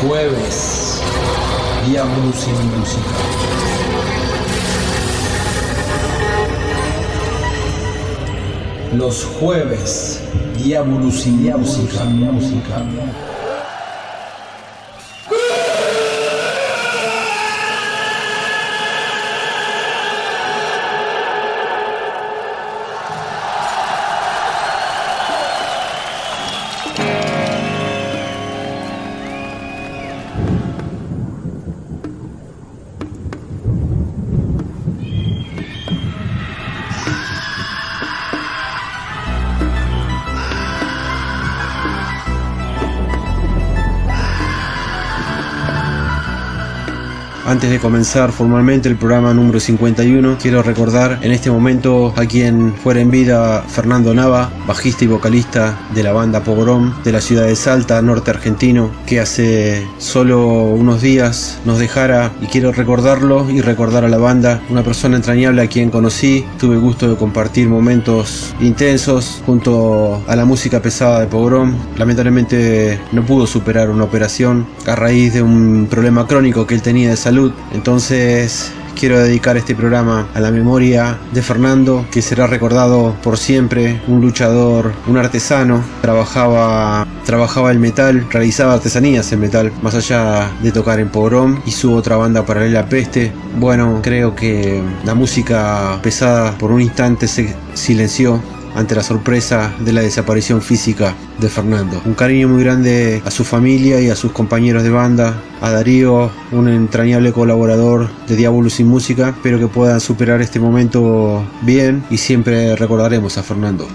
jueves, Diabolus y música. Los jueves, Diabolus y música. Antes de comenzar formalmente el programa número 51, quiero recordar en este momento a quien fuera en vida Fernando Nava, bajista y vocalista de la banda Pogrom de la ciudad de Salta, norte argentino, que hace solo unos días nos dejara, y quiero recordarlo y recordar a la banda, una persona entrañable a quien conocí, tuve el gusto de compartir momentos intensos junto a la música pesada de Pogrom. Lamentablemente no pudo superar una operación a raíz de un problema crónico que él tenía de salud. Entonces quiero dedicar este programa a la memoria de Fernando, que será recordado por siempre, un luchador, un artesano, trabajaba el metal, realizaba artesanías en metal, más allá de tocar en Pogrom y su otra banda paralela Peste. Bueno, creo que la música pesada por un instante se silenció ante la sorpresa de la desaparición física de Fernando. Un cariño muy grande a su familia y a sus compañeros de banda, a Darío, un entrañable colaborador de Diabolus y música. Espero que puedan superar este momento bien y siempre recordaremos a Fernando.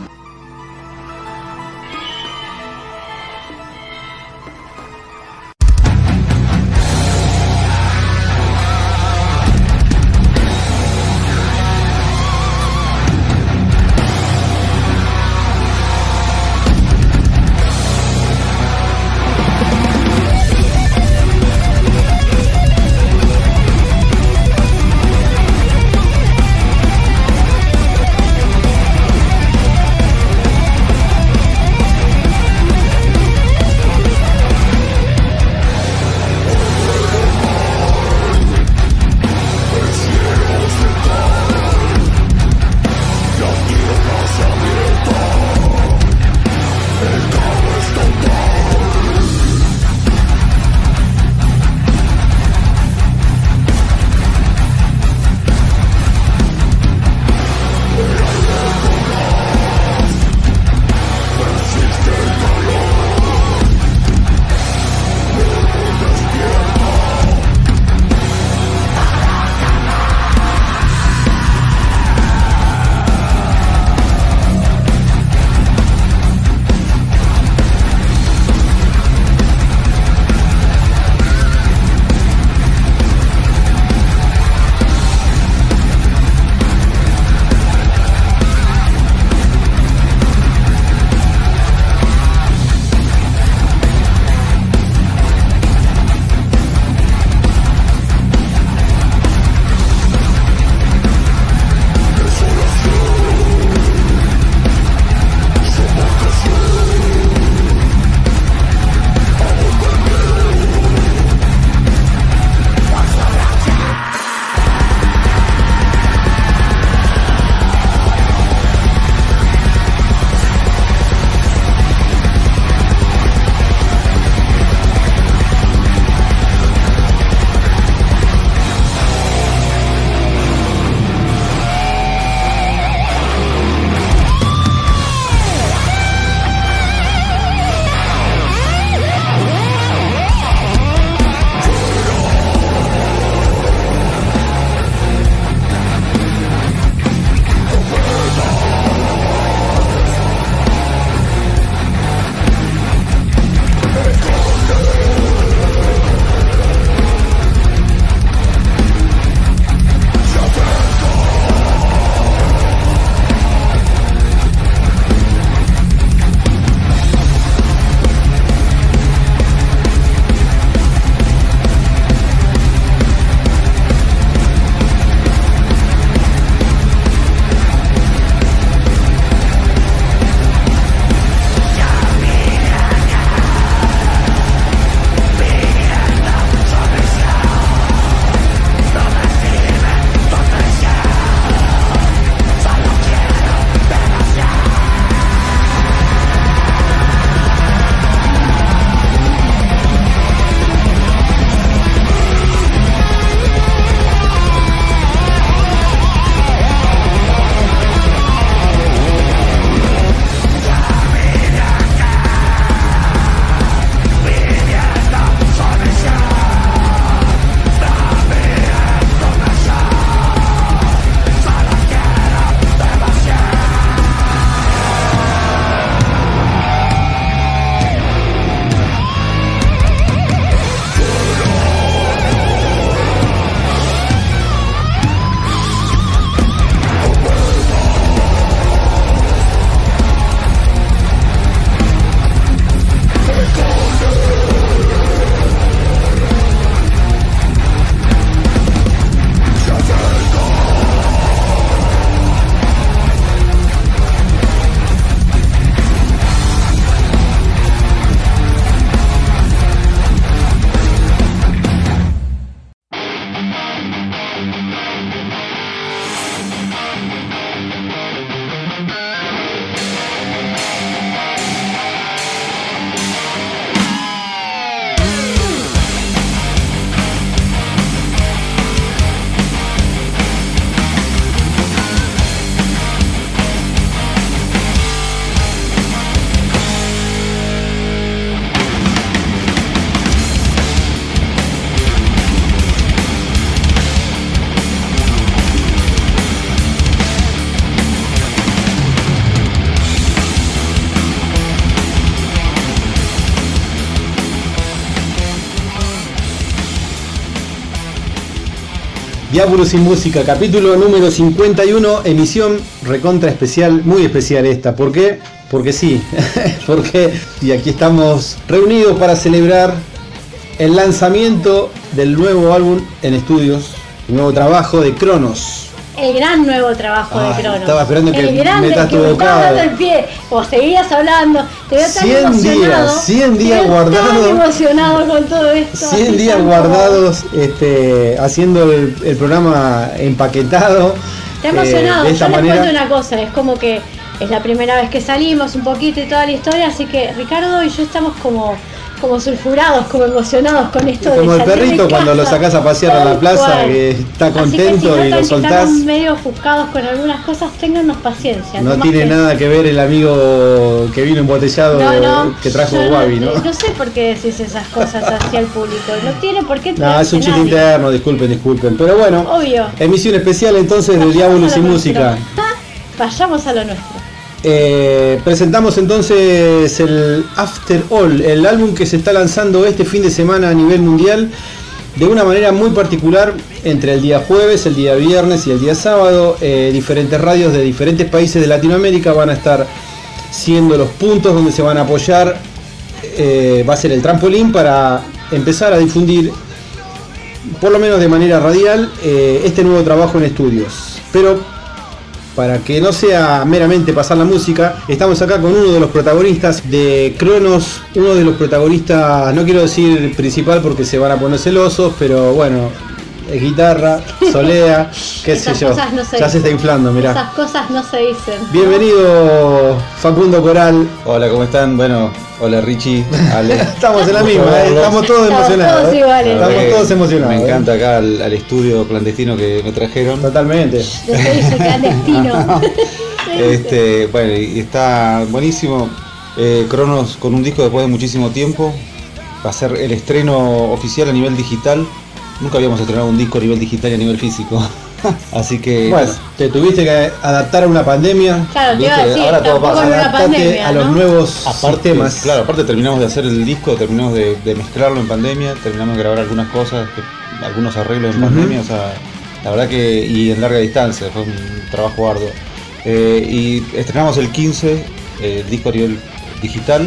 Diabolus y Música, capítulo número 51, emisión recontra especial, muy especial esta. ¿Por qué? Porque sí, y aquí estamos reunidos para celebrar el lanzamiento del nuevo álbum en estudios, el nuevo trabajo de Cronos. El gran nuevo trabajo de Cronos. Estaba esperando que metas tu bocado. Estabas dando el pie, o seguías hablando, te veo tan emocionado. 100 días guardados. Tan emocionado con todo esto. 100 días guardados, haciendo el programa empaquetado. Está emocionado. De esta Yo manera. les cuento una cosa, es como que es la primera vez que salimos un poquito y toda la historia, así que Ricardo y yo estamos como sulfurados, como emocionados con esto. Como de el perrito cuando lo sacás a pasear a la plaza, que está contento. Así que si y lo que soltás. estamos medio ofuscados con algunas cosas, téngannos paciencia. No más tiene que nada que ver el amigo que vino embotellado que trajo yo Wabi, ¿no? No sé por qué decís esas cosas hacia el público. No tiene por qué. No, es un chiste interno, disculpen. Pero bueno, obvio. Emisión especial entonces de Diabolus y Música. Vayamos a lo nuestro. Presentamos entonces el After All, el álbum que se está lanzando este fin de semana a nivel mundial de una manera muy particular entre el día jueves, el día viernes y el día sábado. Diferentes radios de diferentes países de Latinoamérica van a estar siendo los puntos donde se van a apoyar. Va a ser el trampolín para empezar a difundir, por lo menos de manera radial, este nuevo trabajo en estudios. Pero para que no sea meramente pasar la música, estamos acá con uno de los protagonistas de Cronos, uno de los protagonistas, no quiero decir principal porque se van a poner celosos, pero bueno, es guitarra, solea, qué sé yo, ya se está inflando, mirá. Esas cosas no se dicen. Bienvenido, Facundo Coral. Hola, ¿cómo están? Bueno, hola Richie, Ale. Estamos en la misma, estamos todos emocionados. Todos iguales. Estamos todos emocionados. Me encanta acá al estudio clandestino que me trajeron. Totalmente. Yo soy clandestino. Bueno, y está buenísimo. Cronos con un disco después de muchísimo tiempo. Va a ser el estreno oficial a nivel digital. Nunca habíamos estrenado un disco a nivel digital y a nivel físico. Así que. Bueno, te tuviste que adaptar a una pandemia. Claro, te iba a decir, ahora todo pasa. Adaptate a los nuevos sistemas. Claro, aparte terminamos de hacer el disco, terminamos de mezclarlo en pandemia, terminamos de grabar algunas cosas, algunos arreglos en pandemia, o sea, la verdad que. Y en larga distancia, fue un trabajo arduo. Y estrenamos el 15, el disco a nivel digital,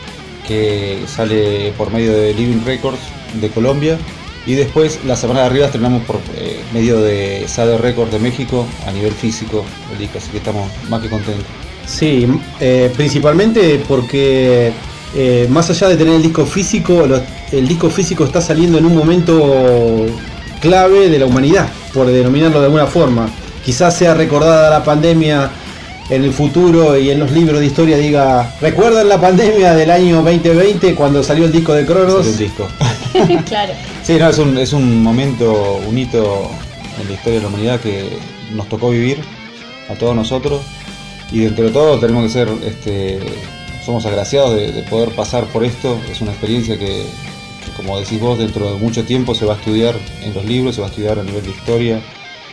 que sale por medio de Living Records de Colombia. Y después, la semana de arriba, estrenamos por medio de Sade Records de México a nivel físico el disco, así que estamos más que contentos. Sí, principalmente porque más allá de tener el disco físico está saliendo en un momento clave de la humanidad, por denominarlo de alguna forma. Quizás sea recordada la pandemia en el futuro y en los libros de historia diga, ¿recuerdan la pandemia del año 2020 cuando salió el disco de Cronos? Salió el disco. Claro. Sí, no, es un momento, un hito en la historia de la humanidad que nos tocó vivir a todos nosotros, y dentro de todo tenemos que ser, somos agraciados de poder pasar por esto. Es una experiencia que, como decís vos, dentro de mucho tiempo se va a estudiar en los libros, se va a estudiar a nivel de historia,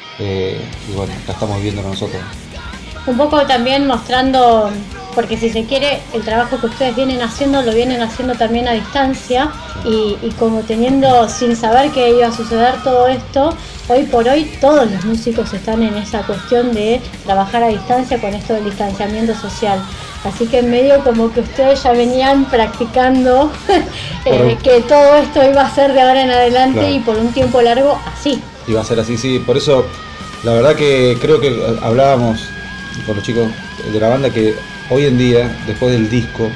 y bueno, acá estamos viviéndolo nosotros. Un poco también mostrando, porque si se quiere, el trabajo que ustedes vienen haciendo, lo vienen haciendo también a distancia, y como teniendo, sin saber que iba a suceder todo esto, hoy por hoy todos los músicos están en esa cuestión de trabajar a distancia con esto del distanciamiento social. Así que en medio como que ustedes ya venían practicando que todo esto iba a ser de ahora en adelante, claro, y por un tiempo largo así. Iba a ser así, sí, por eso la verdad que creo que hablábamos con los chicos de la banda que hoy en día, después del disco,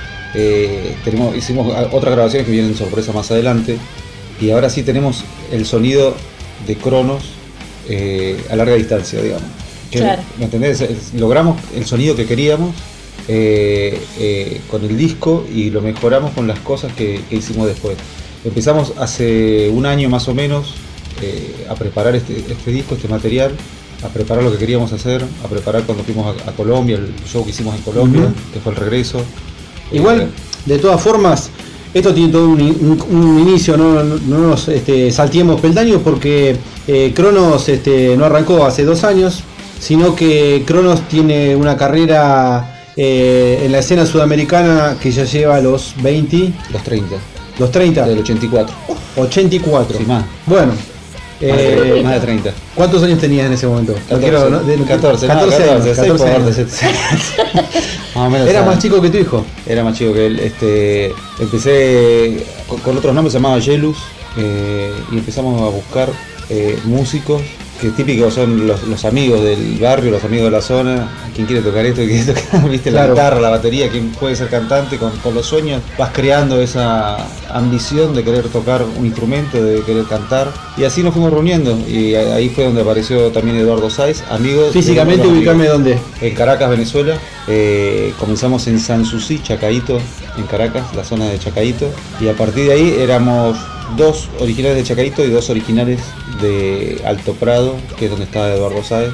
hicimos otras grabaciones que vienen sorpresa más adelante, y ahora sí tenemos el sonido de Cronos a larga distancia, digamos. Claro. ¿Me entendés? Logramos el sonido que queríamos con el disco, y lo mejoramos con las cosas que hicimos después. Empezamos hace un año más o menos a preparar este disco, este material, a preparar lo que queríamos hacer, a preparar cuando fuimos a Colombia, el show que hicimos en Colombia, que fue el regreso. Igual, de todas formas, esto tiene todo un inicio, no nos salteemos peldaños, porque Cronos no arrancó hace 2 años, sino que Cronos tiene una carrera en la escena sudamericana que ya lleva los 20... Los 30. Los 30. Del 84. 84. Sí, más. Bueno, Más de 30. ¿Cuántos años tenías en ese momento? 14 años. Más o menos. ¿Era más chico que tu hijo? Era más chico que él. Empecé con otros nombres, se llamaba Yelus, y empezamos a buscar músicos que típicos son los amigos del barrio, los amigos de la zona. ¿Quién quiere tocar esto? ¿Quién quiere tocar? ¿Viste? Claro. La guitarra, la batería, quién puede ser cantante. Con los sueños vas creando esa ambición de querer tocar un instrumento, de querer cantar, y así nos fuimos reuniendo, y ahí fue donde apareció también Eduardo Sáez, amigos. Físicamente ubicarme dónde. En Caracas, Venezuela. Comenzamos en Sanssouci, Chacaíto, en Caracas, la zona de Chacaíto, y a partir de ahí éramos 2 originales de Chacaíto y 2 originales de Alto Prado, que es donde está Eduardo Sáez,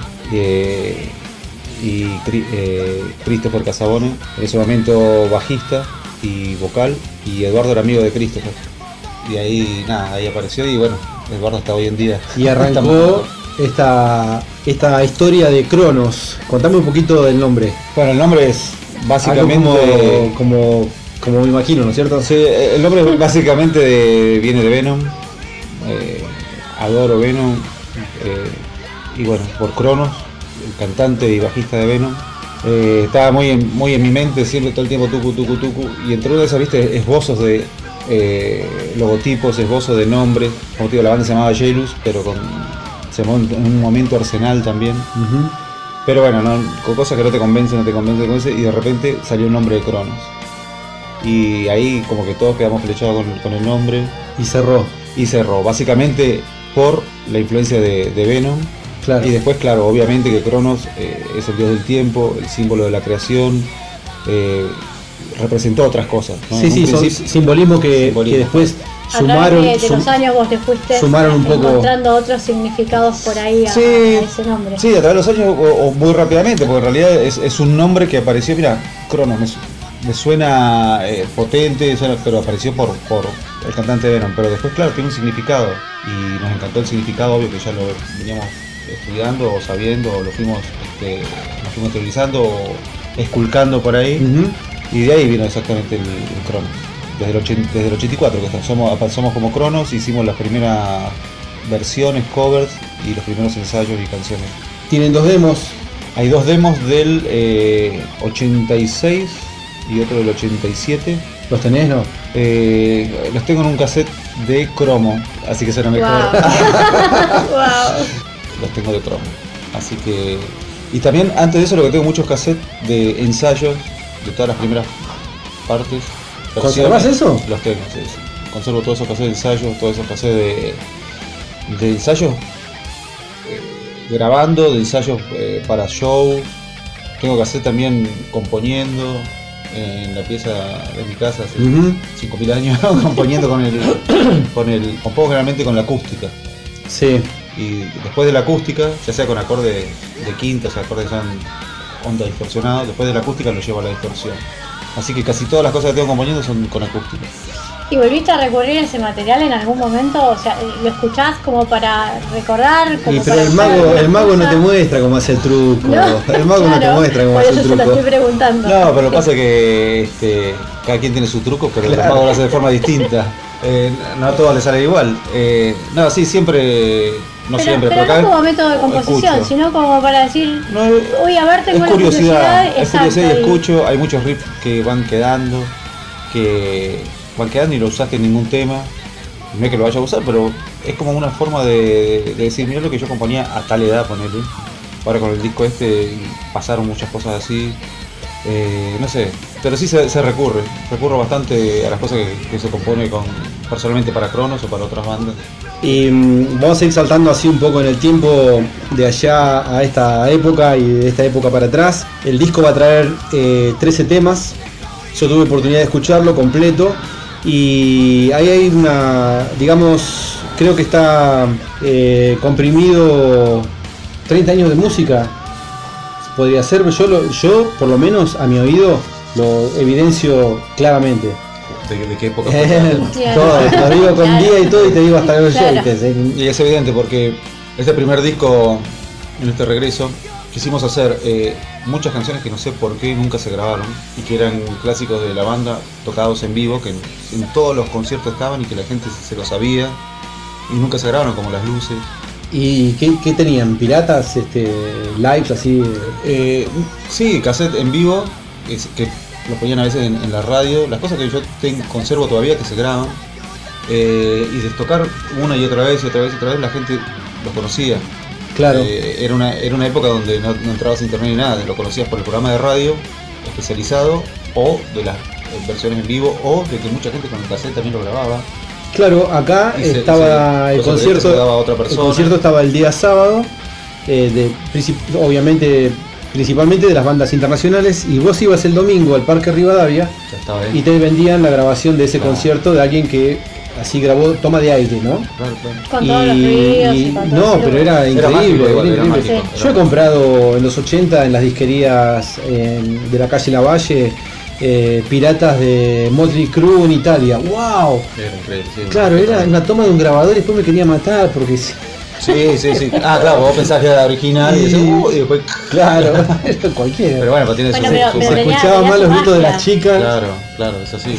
y Christopher Casabone, en ese momento bajista y vocal, y Eduardo era amigo de Christopher. Y ahí nada, ahí apareció, y bueno, Eduardo está hoy en día. Y arrancó esta historia de Cronos. Contame un poquito del nombre. Bueno, el nombre es básicamente como me imagino, ¿no es cierto? Sí, el nombre básicamente viene de Venom. Adoro Venom, y bueno, por Cronos, el cantante y bajista de Venom. Estaba muy en mi mente siempre, todo el tiempo tucu, y entre una de esas, viste, esbozos de logotipos, esbozos de nombres. Como te digo, la banda se llamaba Yelus, pero se llamó en un momento Arsenal también. Uh-huh. Pero bueno, con cosas que no te convencen, y de repente salió el nombre de Cronos. Y ahí como que todos quedamos flechados con el nombre. Y cerró. Básicamente por la influencia de Venom. Claro. Y después, claro, obviamente que Cronos es el dios del tiempo, el símbolo de la creación, representó otras cosas, ¿no? Sí, son simbolismo que después sumaron. A través de los años vos te fuiste sumaron un poco, encontrando otros significados por ahí a ese nombre. Sí, a través de los años o muy rápidamente, porque en realidad es un nombre que apareció, mira, Cronos me suena potente, pero apareció por el cantante de Venom, pero después, claro, tiene un significado, y nos encantó el significado, obvio que ya lo veníamos estudiando o sabiendo, o nos fuimos teorizando o esculcando por ahí. Uh-huh. Y de ahí vino exactamente el Cronos. Desde el 84 que somos como Cronos, hicimos las primeras versiones, covers, y los primeros ensayos y canciones. Tienen 2 demos. Hay 2 demos del 86 y otro del 87. ¿Los tenés, no? Los tengo en un cassette de cromo, así que será mejor. Wow. Los tengo de cromo. Así que... Y también antes de eso, lo que tengo muchos cassettes de ensayos de todas las primeras partes. ¿Conservás eso? Los tengo, sí. Conservo todos esos cassettes de ensayos, todos esos cassettes de ensayos grabando, de ensayos para show. Tengo cassette también componiendo en la pieza de mi casa hace 5.000 años, componiendo compongo generalmente con la acústica. Sí. Y después de la acústica, ya sea con acorde de quinta, o sea, acordes son onda distorsionado, después de la acústica lo llevo a la distorsión. Así que casi todas las cosas que tengo componiendo son con acústica. ¿Y volviste a recurrir a ese material en algún momento? O sea, ¿lo escuchás como para recordar? Como pero para el mago no te muestra cómo hace el truco. No, el mago no te muestra cómo hace el truco. Por eso te lo estoy preguntando. No, pero lo que pasa es que cada quien tiene su truco, pero el mago lo hace de forma distinta. No a todos les sale igual. No, sí, siempre... No pero, siempre, pero no como método de composición, escucho. Sino como para decir, no, uy, a ver, tengo es la curiosidad. Es curiosidad y escucho, hay muchos riffs que van quedando y lo usaste en ningún tema. No es que lo vaya a usar, pero es como una forma de decir, mira lo que yo componía a tal edad, ponerle. Ahora con el disco pasaron muchas cosas así. No sé, pero sí se recurro bastante a las cosas que se compone personalmente para Cronos o para otras bandas. Y vamos a ir saltando así un poco en el tiempo de allá a esta época y de esta época para atrás. El disco va a traer 13 temas. Yo tuve oportunidad de escucharlo completo y ahí hay digamos, creo que está comprimido 30 años de música. Podría ser, yo por lo menos a mi oído lo evidencio claramente. ¿De qué época? Todo, lo digo con día y todo y te digo hasta los oyentes. Y es evidente porque este primer disco, en este regreso, quisimos hacer muchas canciones que no sé por qué nunca se grabaron y que eran clásicos de la banda tocados en vivo, que en todos los conciertos estaban y que la gente se lo sabía. y nunca se grabaron como las luces. ¿Y qué tenían? ¿Piratas? ¿Lives así? Sí, cassette en vivo, que lo ponían a veces en la radio, las cosas que yo conservo todavía que se graban, y de tocar una y otra vez y otra vez y otra vez, la gente los conocía. Claro. Era una época donde no entrabas a internet ni nada, lo conocías por el programa de radio especializado, o de las versiones en vivo, o de que mucha gente con el cassette también lo grababa. Claro, acá estaba el concierto. El concierto estaba el día sábado, obviamente, principalmente de las bandas internacionales, y vos ibas el domingo al Parque Rivadavia y te vendían la grabación de ese concierto de alguien que así grabó toma de aire, ¿no? Claro. Con todos los ruidos y con todo. No, pero era increíble. Era mágico. Yo he comprado en los 80 en las disquerías de la calle Lavalle. Piratas de Motley Crue en Italia. ¡Wow! Era increíble, sí. Claro, era una toma de un grabador y después me quería matar porque... Sí. Ah, claro, vos pensás que era original y después... Claro, era cualquiera. Pero bueno, tiene se escuchaban mal los gritos de las chicas. Claro, es así.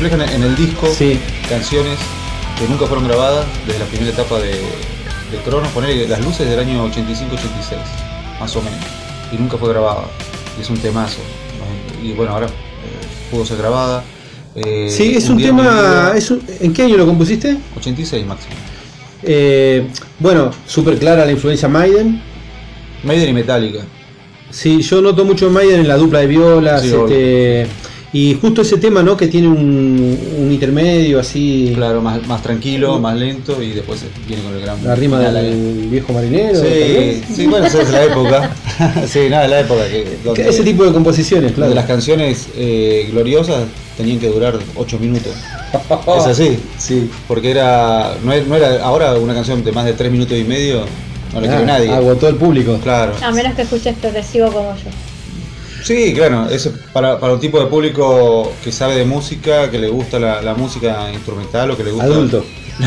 reflejan en el disco Sí. canciones que nunca fueron grabadas desde la primera etapa de Cronos, poner las luces del año 85-86, más o menos, y nunca fue grabada, y es un temazo, ¿no? Y bueno, ahora pudo ser grabada. Sí, es un tema. ¿En qué año lo compusiste? 86 máximo. Bueno, súper clara la influencia Maiden. Maiden y Metallica. Sí, yo noto mucho Maiden en la dupla de violas. Sí, y justo ese tema, ¿no? Que tiene un intermedio así. Claro, más tranquilo, más lento, y después viene con el gran. La rima final del viejo marinero. Sí, bueno, esa es la época. Sí, nada, la época donde Ese tipo de composiciones, claro. donde las canciones gloriosas tenían que durar 8 minutos. Es así. Sí. Porque no era ahora una canción de más de 3 minutos y medio, no la quiere nadie. Agotó el público. Claro. A menos que escuches progresivo como yo. Sí, claro, eso para un tipo de público que sabe de música, que le gusta la música instrumental o que le gusta. Adulto.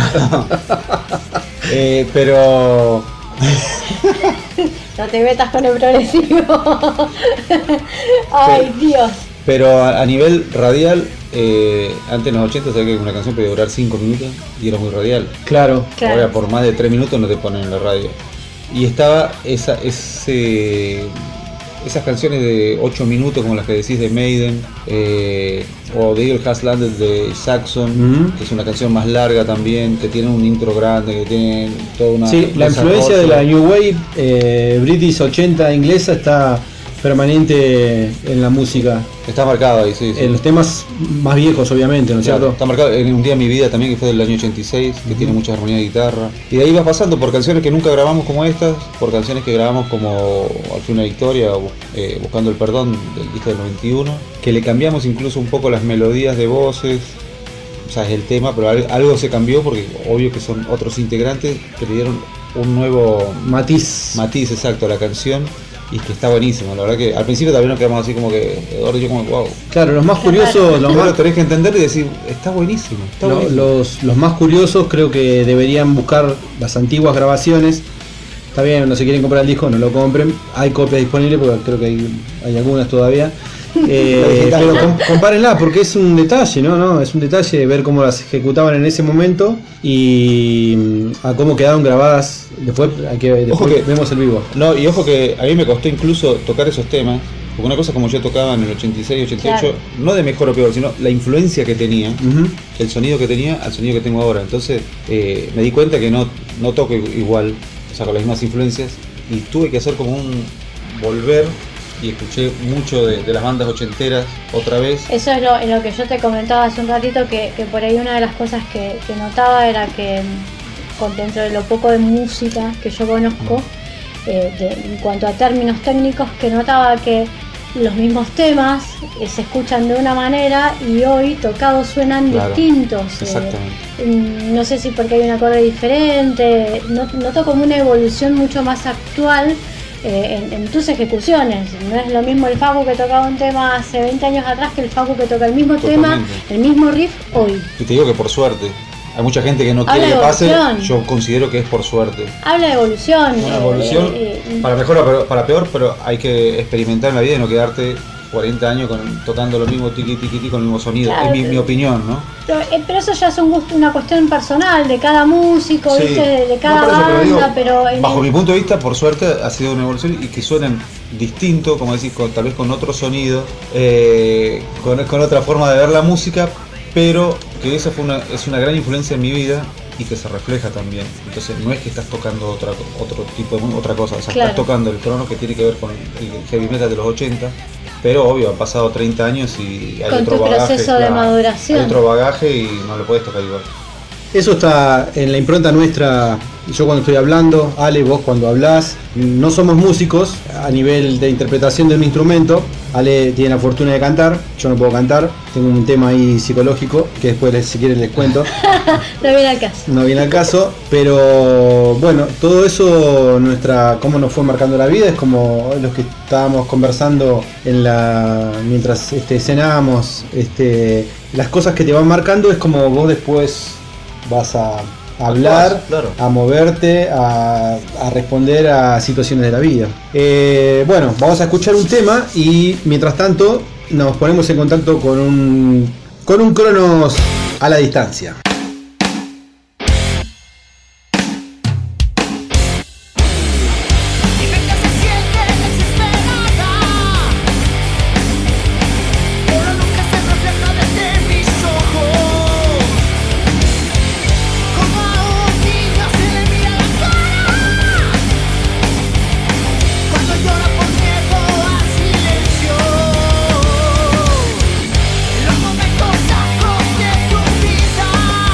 Pero No te metas con el progresivo. Ay, Dios. Pero a nivel radial, antes en los 80 sabía que una canción podía durar 5 minutos y era muy radial. Claro. Claro. Ahora por más de 3 minutos no te ponen en la radio. Y estaba esas canciones de 8 minutos como las que decís de Maiden, o The Eagle Has Landed de Saxon, que es una canción más larga también, que tiene un intro grande, que tiene toda una... Sí, la influencia de la New Wave British 80 inglesa está permanente en la música. Está marcado ahí, sí. En los temas más viejos, obviamente, ¿no es Claro, cierto? está marcado en Un Día en Mi Vida también, que fue del año 86, que tiene mucha armonía de guitarra. Y de ahí va pasando por canciones que nunca grabamos como estas, por canciones que grabamos como Al fin una victoria, Buscando el perdón, del disco del 91, que le cambiamos incluso un poco las melodías de voces. O sea, es el tema, pero algo se cambió porque obvio que son otros integrantes que le dieron un nuevo Matiz. exacto a la canción. Y que está buenísimo, la verdad que al principio también nos quedamos así como que Eduardo y yo como wow. Claro, los más curiosos, Lo tenés que entender y decir, está buenísimo, los más curiosos creo que deberían buscar las antiguas grabaciones. Está bien, no se quieren comprar el disco, no lo compren. Hay copias disponibles porque creo que hay algunas todavía. Pero compárenla porque es un detalle, ¿no? Es un detalle ver cómo las ejecutaban en ese momento y a cómo quedaron grabadas. Después vemos el vivo. No, y ojo que a mí me costó incluso tocar esos temas, porque una cosa como yo tocaba en el 86, 88, claro, no de mejor o peor, sino la influencia que tenía, el sonido que tenía al sonido que tengo ahora. Entonces me di cuenta que no toco igual, o sea, con las mismas influencias, y tuve que hacer como un volver. Y escuché mucho de las bandas ochenteras otra vez. Eso es lo que yo te comentaba hace un ratito, que por ahí una de las cosas que notaba era que dentro de lo poco de música que yo conozco, en cuanto a términos técnicos, que notaba que los mismos temas se escuchan de una manera y hoy tocados suenan distintos. Exactamente. No sé si porque hay un acorde diferente, noto como una evolución mucho más actual en tus ejecuciones. No es lo mismo el Facu que tocaba un tema hace 20 años atrás que el Facu que toca el mismo tema, el mismo riff hoy. Y te digo que por suerte. Hay mucha gente que no quiere que pase, yo considero que es por suerte. Habla de evolución. Una evolución, para mejor o para peor, pero hay que experimentar en la vida y no quedarte 40 años tocando lo mismo tiqui con el mismo sonido. Claro, es mi opinión, ¿no? Pero eso ya es una cuestión personal de cada músico, sí, ¿viste? De cada banda, pero bajo mi punto de vista, por suerte, ha sido una evolución y que suenen distinto, como decís, tal vez con otro sonido, con otra forma de ver la música, pero que esa es una gran influencia en mi vida y que se refleja también. Entonces no es que estás tocando otra cosa, o sea, claro, estás tocando el Cronos, que tiene que ver con el heavy metal de los 80, pero obvio, han pasado 30 años y hay otro bagaje. Proceso de maduración. Hay otro bagaje y no lo puedes tocar igual. Eso está en la impronta nuestra. Yo cuando estoy hablando, Ale, vos cuando hablás, no somos músicos a nivel de interpretación de un instrumento. Ale tiene la fortuna de cantar, yo no puedo cantar, tengo un tema ahí psicológico que después si quieren les cuento. No viene al caso. No viene al caso, pero bueno, todo eso, cómo nos fue marcando la vida, es como los que estábamos conversando mientras cenábamos, las cosas que te van marcando es como vos después vas a hablar, claro, a moverte, a responder a situaciones de la vida. Bueno, vamos a escuchar un tema y mientras tanto nos ponemos en contacto con un con un Cronos a la distancia. Los momentos sacros de tu vida.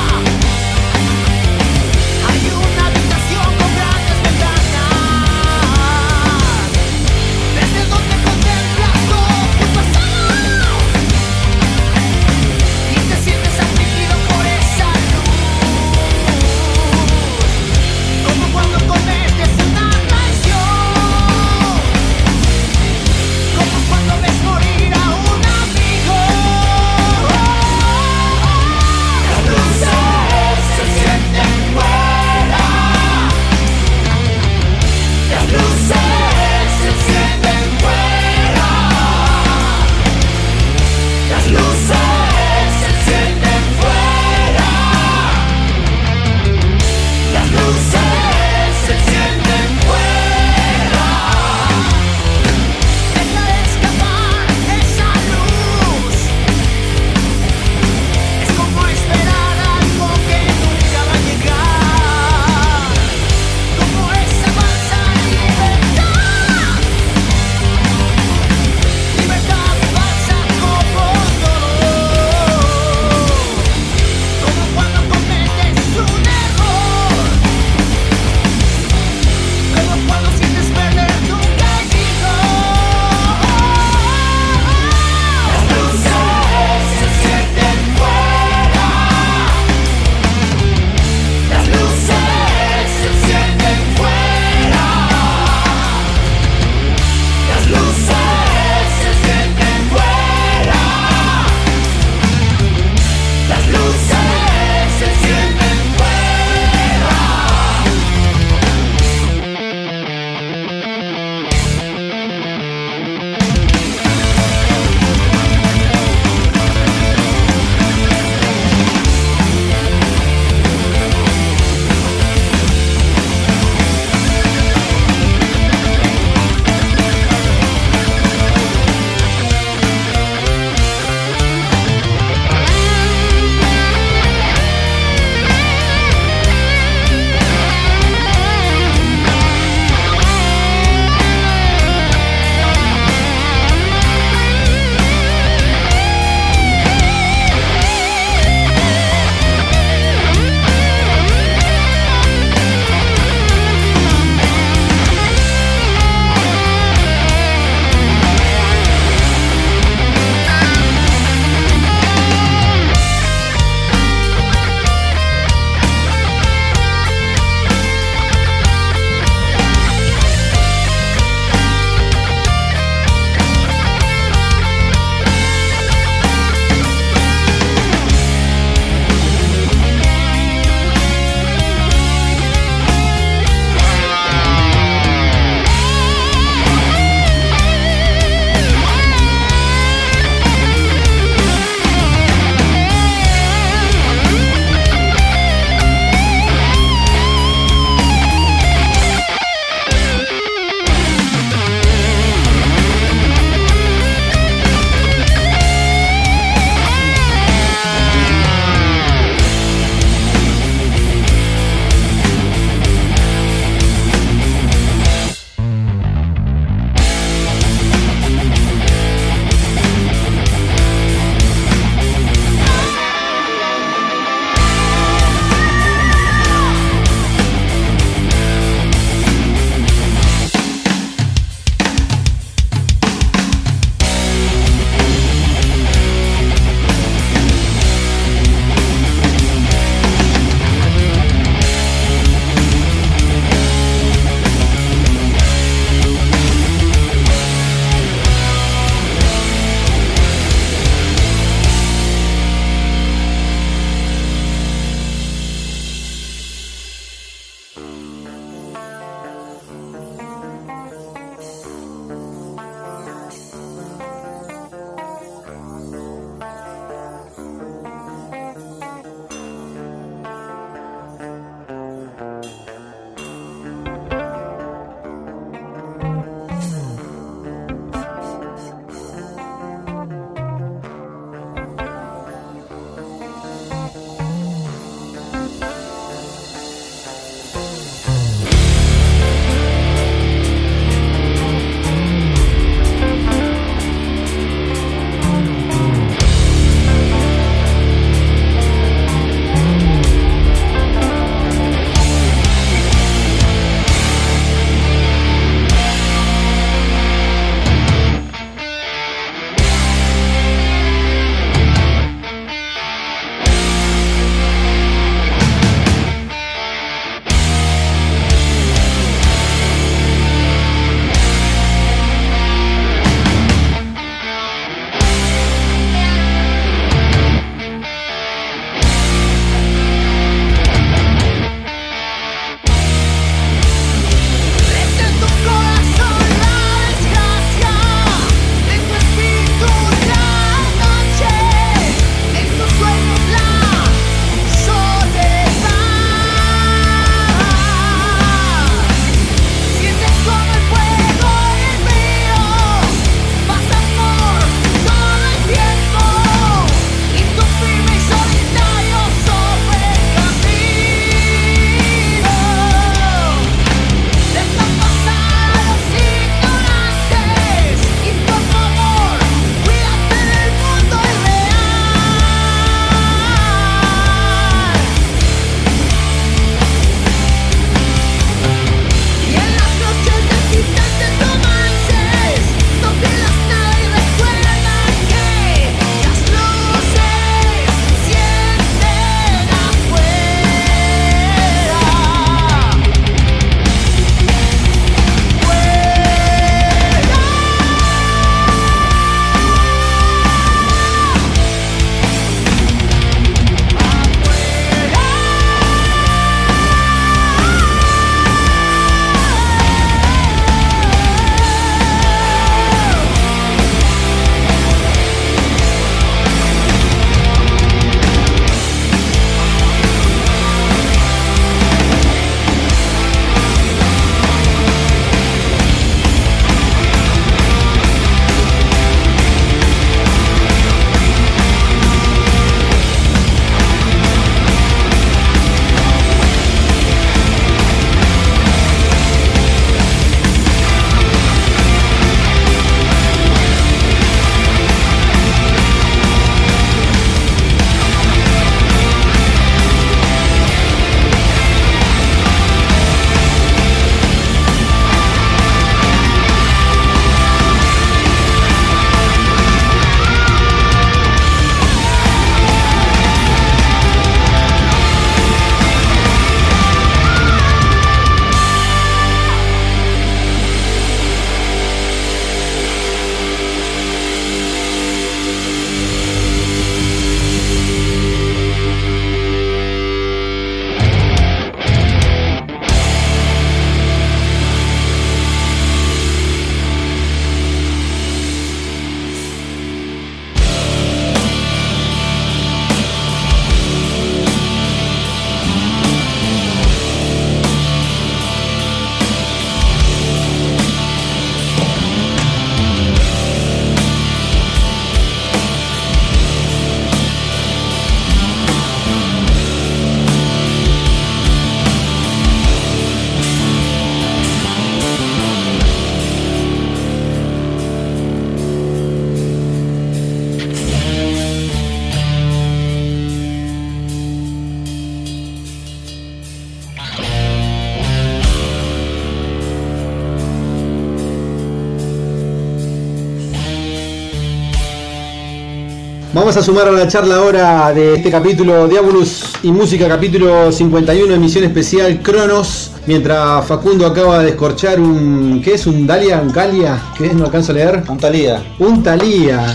Vamos a sumar a la charla ahora de este capítulo Diabolus y Música, capítulo 51, emisión especial Cronos. Mientras Facundo acaba de descorchar un... ¿qué es? ¿Un Dalia? ¿Un Calia? ¿Qué es? No alcanzo a leer. Un Talía. Un Talía.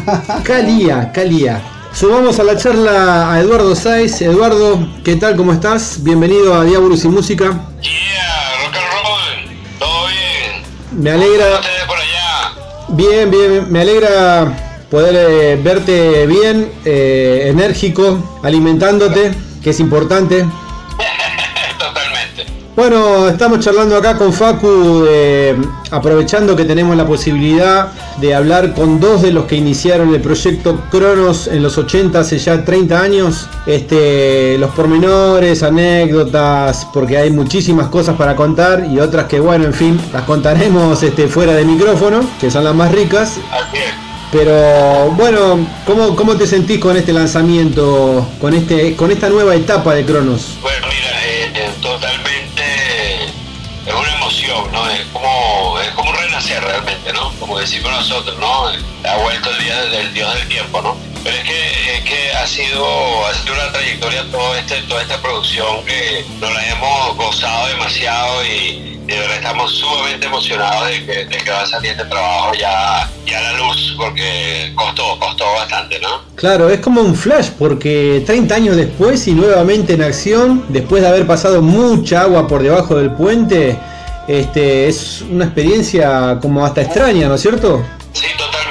Calia. Sumamos a la charla a Eduardo Sáez. Eduardo, ¿qué tal? ¿Cómo estás? Bienvenido a Diabolus y Música. Rock and roll, todo bien. Me alegra... ¿Ustedes por allá? Bien, me alegra poder verte bien, enérgico, alimentándote, que es importante. Totalmente. Bueno, estamos charlando acá con Facu, aprovechando que tenemos la posibilidad de hablar con dos de los que iniciaron el proyecto Cronos en los 80, hace ya 30 años. Los pormenores, anécdotas, porque hay muchísimas cosas para contar y otras que, bueno, en fin, las contaremos fuera de micrófono, que son las más ricas. Así es. Pero bueno, ¿cómo te sentís con este lanzamiento, con esta nueva etapa de Cronos? Bueno, mira, totalmente es una emoción, ¿no? Es como un renacer realmente, ¿no? Como decimos nosotros, ¿no? Ha vuelto el día del dios del tiempo, ¿no? Pero es que ha sido una trayectoria toda esta producción que nos la hemos gozado demasiado y de verdad estamos sumamente emocionados de que va a salir este trabajo ya a la luz, porque costó bastante, ¿no? Claro, es como un flash, porque 30 años después y nuevamente en acción, después de haber pasado mucha agua por debajo del puente, es una experiencia como hasta extraña, ¿no es cierto? Sí, totalmente.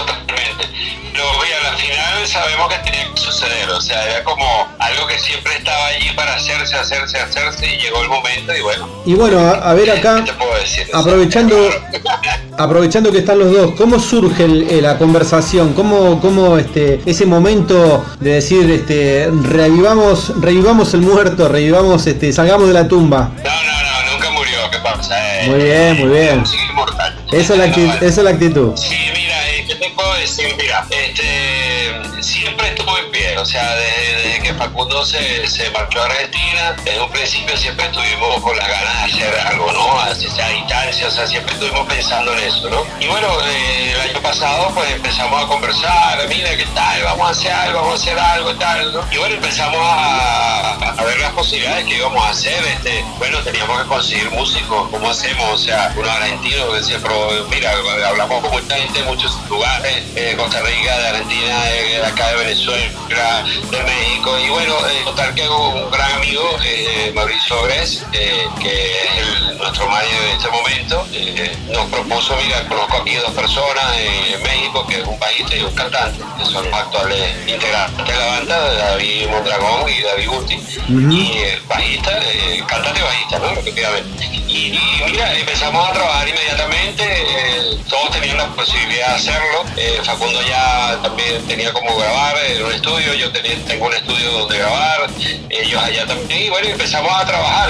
Pero mira, al final sabemos que tenía que suceder, o sea, era como algo que siempre estaba allí para hacerse y llegó el momento y bueno. Y bueno, a ver acá, ¿qué te puedo decir? aprovechando que están los dos, ¿cómo surge la conversación? ¿Cómo ese momento de decir, revivamos el muerto, salgamos de la tumba? No, nunca murió, ¿qué pasa? Muy bien. Sigue inmortal. Esa es la actitud. Sí, mira, ¿qué te puedo decir? Mira, siempre estuvo en pie, o sea, desde que Facundo se marchó a Argentina, desde un principio siempre estuvimos con las ganas de hacer algo, ¿no? A distancia, o sea, siempre estuvimos pensando en eso, ¿no? Y bueno, el año pasado pues empezamos a conversar, mira, ¿qué tal? Vamos a hacer algo, tal, ¿no? Y bueno, empezamos a ver las posibilidades que íbamos a hacer, bueno, teníamos que conseguir músicos, ¿cómo hacemos? O sea, unos argentinos que decían, pero mira, hablamos con mucha gente de muchos lugares, Costa Rica, de Argentina, de acá de Venezuela, de México, y bueno, total que un gran amigo, Mauricio Gres, que es nuestro manager en este momento, nos propuso, mira, conozco aquí dos personas en México, que es un bajista y un cantante, que son los actuales integrantes de la banda, David Mondragón y David Guti, y el bajista, cantante y bajista, ¿no? Efectivamente. Y mira, empezamos a trabajar inmediatamente, todos tenían la posibilidad de hacerlo, Facundo ya también tenía como grabar en un estudio, yo tengo un estudio donde grabar, ellos allá también, y bueno, empezamos a trabajar,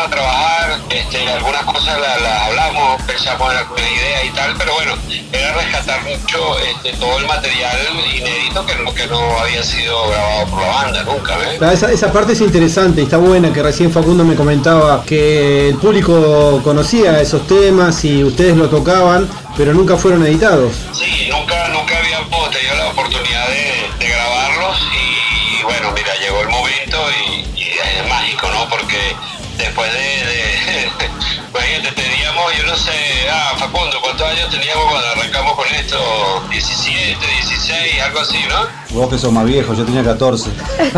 algunas cosas las hablamos, pensamos en algunas ideas y tal, pero bueno, era rescatar mucho todo el material inédito que no había sido grabado por la banda nunca, ¿ves? Esa parte es interesante, está buena, que recién Facundo me comentaba que el público conocía esos temas y ustedes lo tocaban, pero nunca fueron editados. Sí, nunca habíamos tenido la oportunidad de grabarlos y bueno, mira, llegó el momento y es mágico, ¿no? Porque después imagínate, teníamos, yo no sé, Facundo, ¿cuántos años teníamos cuando arrancamos con esto? 17, 16, algo así, ¿no? Vos que sos más viejo, yo tenía 14.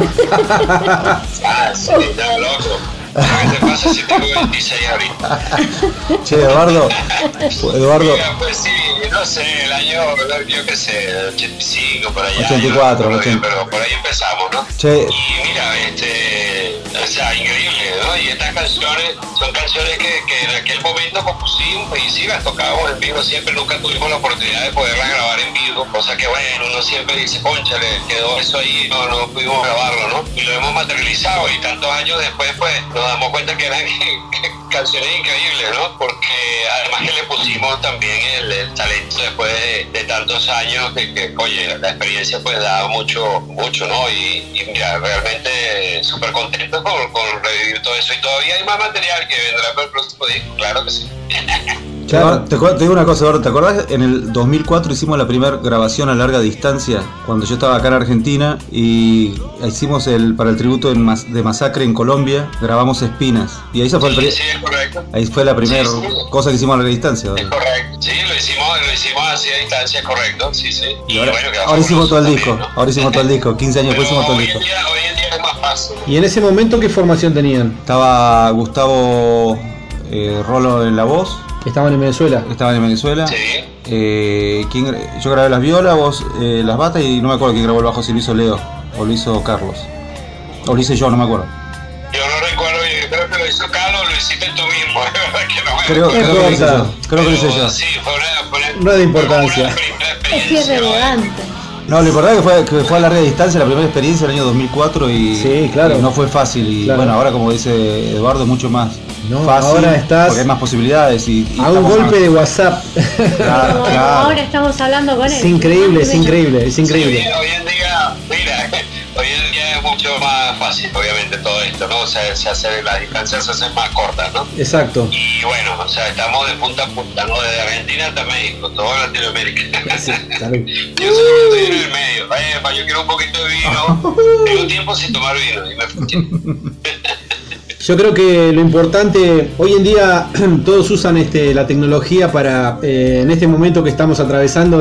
Sí, está loco. ¿Qué te pasa si tengo 26 ahorita? Che, Eduardo. Mira, pues sí, no sé, el año, yo qué sé, 85, por allá. 84, pero por ahí empezamos, ¿no? Che. Y mira, o sea, increíble, ¿no? Y estas canciones son canciones que en aquel momento compusimos y sí las tocábamos en vivo siempre, nunca tuvimos la oportunidad de poderlas grabar en vivo, cosa que bueno, uno siempre dice, cónchale, quedó eso ahí, no pudimos grabarlo, ¿no? Y lo hemos materializado y tantos años después, pues, nos damos cuenta que eran canciones increíbles, ¿no? Porque además que le pusimos también el talento después de tantos años que oye, la experiencia pues da mucho, ¿no? Y mira, realmente súper contento con revivir todo eso y todavía hay más material que vendrá para el próximo disco, claro que sí. escuchar. Te digo una cosa, Eduardo, ¿te acordás? En el 2004 hicimos la primera grabación a larga distancia, cuando yo estaba acá en Argentina, y hicimos para el tributo de Masacre en Colombia, grabamos Espinas. Y ahí fue Sí, es correcto. ahí fue la primera cosa que hicimos a larga distancia. Es correcto. Sí, lo hicimos así a distancia, correcto, sí. Y ahora hicimos todo el disco, ¿no? ahora hicimos todo el disco, 15 años después hicimos todo el disco. Hoy en día es más fácil. ¿Y en ese momento qué formación tenían? Estaba Gustavo Rolo en la voz, Estaban en Venezuela. estaban en Venezuela. Sí. Yo grabé las violas, vos las batas, y no me acuerdo quién grabó el bajo, si lo hizo Leo o lo hizo Carlos. O lo hice yo, no me acuerdo. Yo no recuerdo, creo que lo hizo Carlos, lo hiciste tú mismo, de verdad que no me Creo que lo hice yo. Creo que lo hice yo. Sí, fue una No es de importancia. una primera Es experiencia. irrelevante. No, lo importante que fue a larga distancia, la primera experiencia el año 2004 y, Sí, claro. y no fue fácil. Y Claro. bueno, ahora como dice Eduardo, mucho más No, fácil. ahora estás porque hay más posibilidades. Y A un estamos golpe más- de WhatsApp. Claro, Como claro. ahora estamos hablando con él. Es increíble, es increíble, es Sí, increíble. hoy en día, mira, hoy en día es mucho más fácil, obviamente, todo esto, ¿no? O sea, las distancias se hacen más cortas, ¿no? Exacto. Y bueno, o sea, estamos de punta a punta, ¿no? Desde Argentina hasta México, toda Latinoamérica. Sí, claro. Yo solo estoy en el medio. Yo quiero un poquito de vino. Tengo tiempo sin tomar vino y me fui. Yo creo que lo importante, hoy en día todos usan la tecnología para, en este momento que estamos atravesando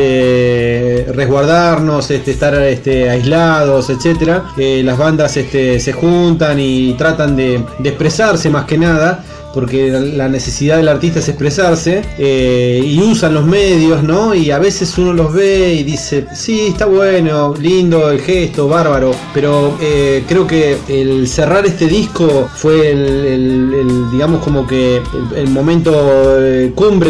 de resguardarnos, estar aislados, etcétera. Las bandas se juntan y tratan de expresarse más que nada, porque la necesidad del artista es expresarse, y usan los medios, ¿no? Y a veces uno los ve y dice, sí, está bueno, lindo el gesto, bárbaro, pero creo que el cerrar este disco fue el digamos como que el momento cumbre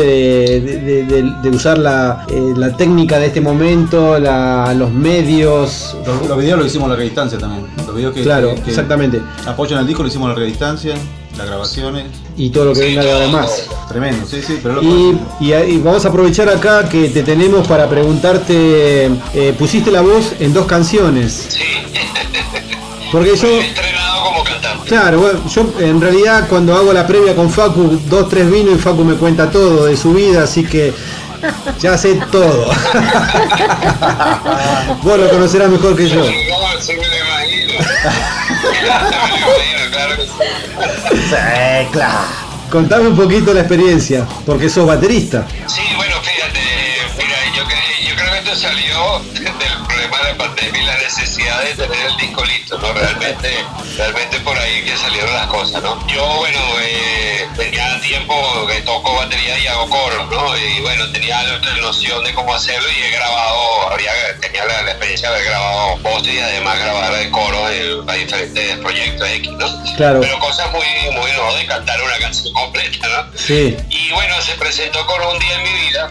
de usar la técnica de este momento, los medios. Los videos los hicimos a larga distancia también. Los videos Claro, que exactamente. apoyan el disco lo hicimos a larga distancia, las grabaciones. Y todo lo que venga de ahora más. Tremendo, sí, pero Y vamos a aprovechar acá que te tenemos para preguntarte, pusiste la voz en 2 canciones. Sí. Porque yo, He entrenado como cantante. claro, bueno, yo en realidad cuando hago la previa con Facu, 2-3 vinos y Facu me cuenta todo de su vida, así que ya sé todo. Vos lo conocerás mejor que yo. No, sí me lo imagino. Me lo imagino, claro que sí. Contame un poquito la experiencia, porque sos baterista. Sí, bueno, fíjate, mira, yo creo que esto salió del problema de la pandemia y la necesidad de tener el disco listo, ¿no? Realmente por ahí que salieron las cosas, ¿no? Yo, bueno, tenía tiempo que toco batería y hago coros, ¿no? Y bueno, tenía la noción de cómo hacerlo y he grabado, tenía la experiencia de haber grabado voces y además grabar coros para diferentes proyectos X, ¿no? Claro. Pero cosas muy, ¿no? De cantar una canción completa, ¿no? Sí. Y bueno, se presentó con un día en mi vida.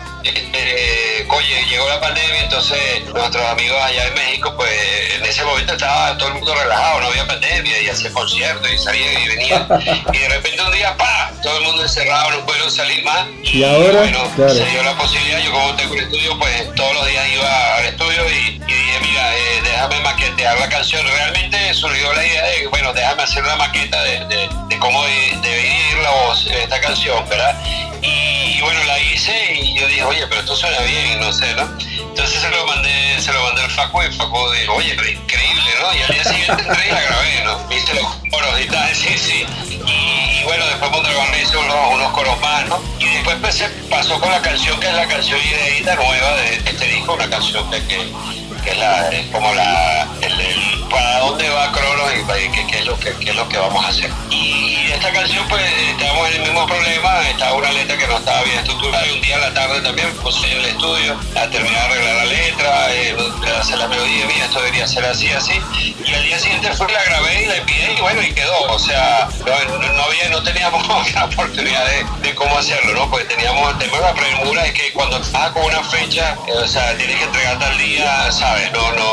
Oye, llegó la pandemia, entonces nuestros amigos allá en México, pues en ese momento estaba todo el mundo relajado, no había pandemia, y hacía conciertos y salían y venían. Y de repente un día, ¡pah! Todo el mundo encerrado, no pudieron salir más. Y ahora, bueno, claro. se dio la posibilidad. Yo, como tengo un estudio, pues todos los días iba al estudio y dije, mira, déjame maquetear la canción. Realmente surgió la idea de, bueno, déjame hacer una maqueta de cómo debe ir la voz en esta canción, ¿verdad? Y bueno, la hice y yo dije, oye, pero esto suena bien, no sé, ¿no? Entonces se lo mandé al Facu y Facu dijo, oye, pero increíble, ¿no? Y al día siguiente entré y la grabé, ¿no? Viste los coros y tal, sí. Y bueno, después Mondragón me hizo unos coros más, ¿no? Y después pasó con la canción que es la canción inédita nueva de este disco, una canción que es como el para dónde va Cronos y qué es lo que vamos a hacer. Y esta canción, pues estábamos en el mismo problema, estaba una letra que no estaba bien estructurada, y un día a la tarde también puse en el estudio a terminar de arreglar la letra, hacer la melodía, mira, esto debería ser así, y al día siguiente fui, la grabé y la envié y bueno, y quedó. O sea, no teníamos la oportunidad de cómo hacerlo, ¿no? Porque teníamos el tema de la premura, es que cuando estás con una fecha, o sea, tienes que entregar tal día, ¿sabes?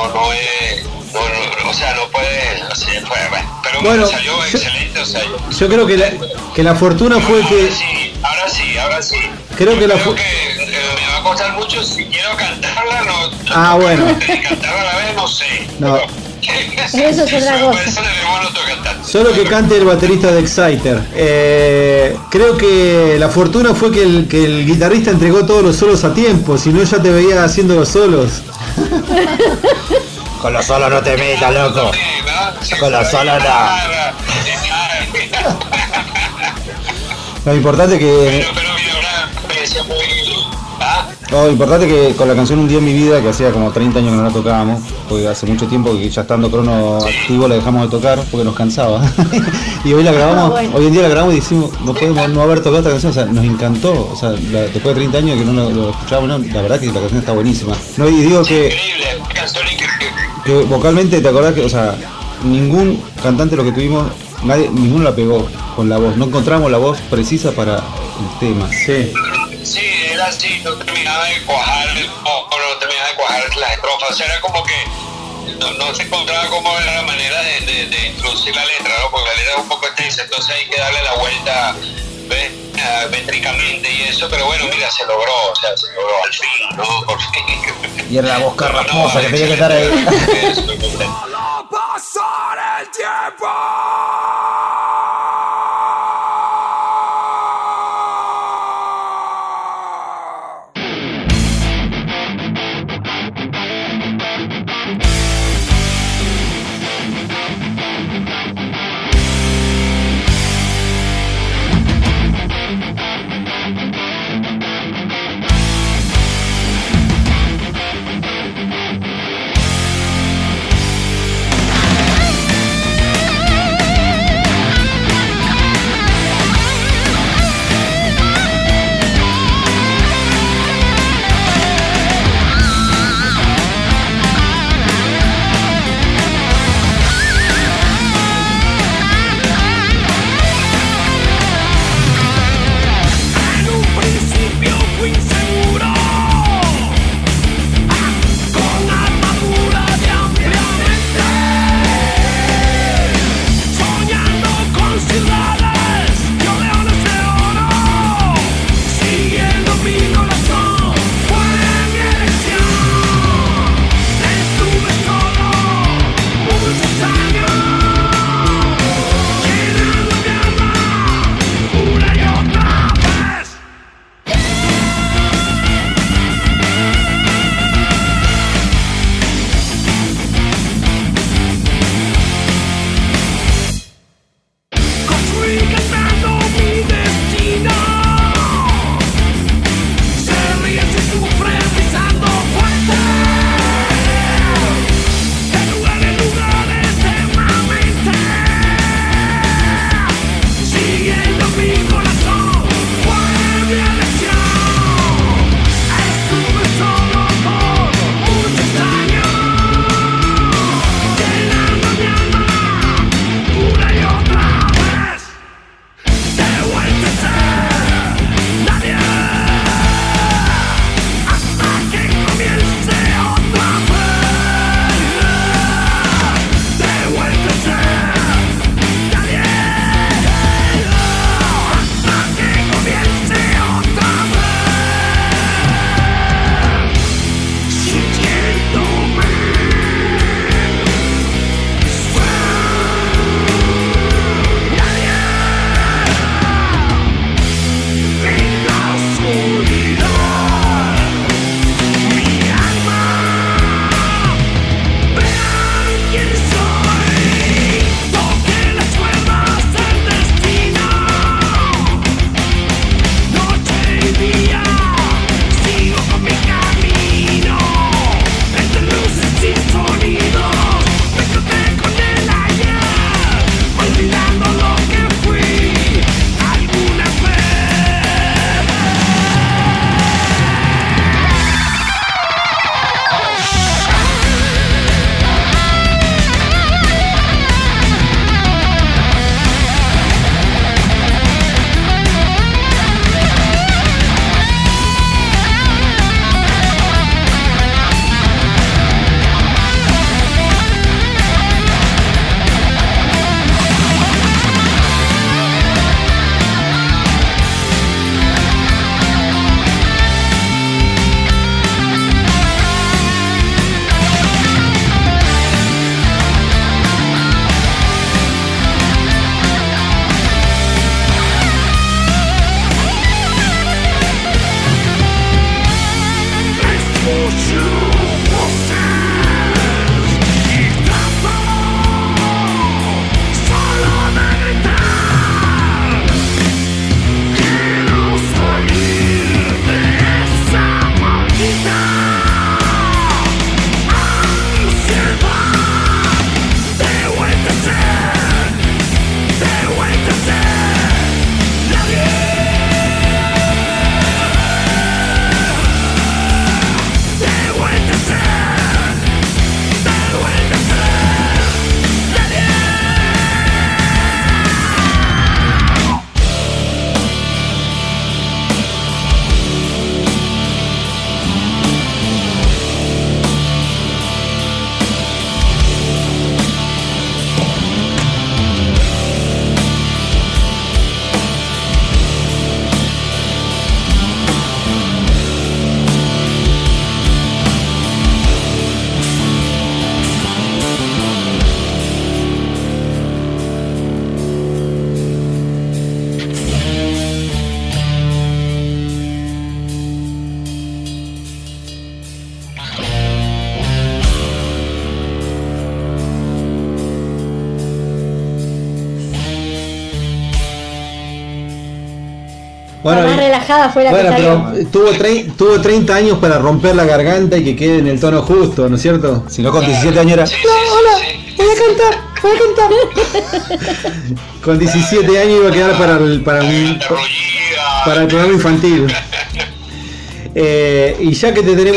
O sea, no puedes, así fue, pero Bueno, salió excelente, o sea, Yo creo que la fortuna fue que... Ahora sí. Creo que me va a costar mucho si quiero cantarla, no. Ah, bueno. Cantarla a la vez, no sé. No, Eso es otra cosa. Solo que cante el baterista de Exciter. Creo que la fortuna fue que el guitarrista entregó todos los solos a tiempo, si no ya te veía haciendo los solos. Con los solos no te metas, loco. Con los solos no. Lo importante que... Lo importante que con la canción Un Día en Mi Vida, que hacía como 30 años que no la tocábamos, porque hace mucho tiempo que ya estando Crono activo la dejamos de tocar porque nos cansaba. Y hoy la grabamos, hoy en día la grabamos y decimos, no podemos no haber tocado esta canción, o sea, nos encantó, o sea, después de 30 años que no lo escuchábamos, no, la verdad que la canción está buenísima. No, y digo que vocalmente, ¿te acordás que, o sea, ningún cantante lo que tuvimos, ninguno la pegó con la voz, no encontramos la voz precisa para el tema. Sí. Sí, era así, no terminaba de cuajar no terminaba de cuajar las estrofas, o sea, era como que no se encontraba cómo era la manera de introducir la letra, ¿no? Porque la letra es un poco extensa, entonces hay que darle la vuelta, ¿ves? Métricamente y eso, pero bueno, mira, se logró, o sea, se logró al fin, ¿no? Por fin. Y era la voz carrasposa que tenía que estar ahí. ¡Solo pasar el tiempo! Bueno, la más relajada fue la que salió. Pero tuvo 30 años para romper la garganta y que quede en el tono justo, ¿no es cierto? Si no, con 17 años era. Sí, Voy a cantar. Con 17 años iba a quedar para el programa infantil. Y ya que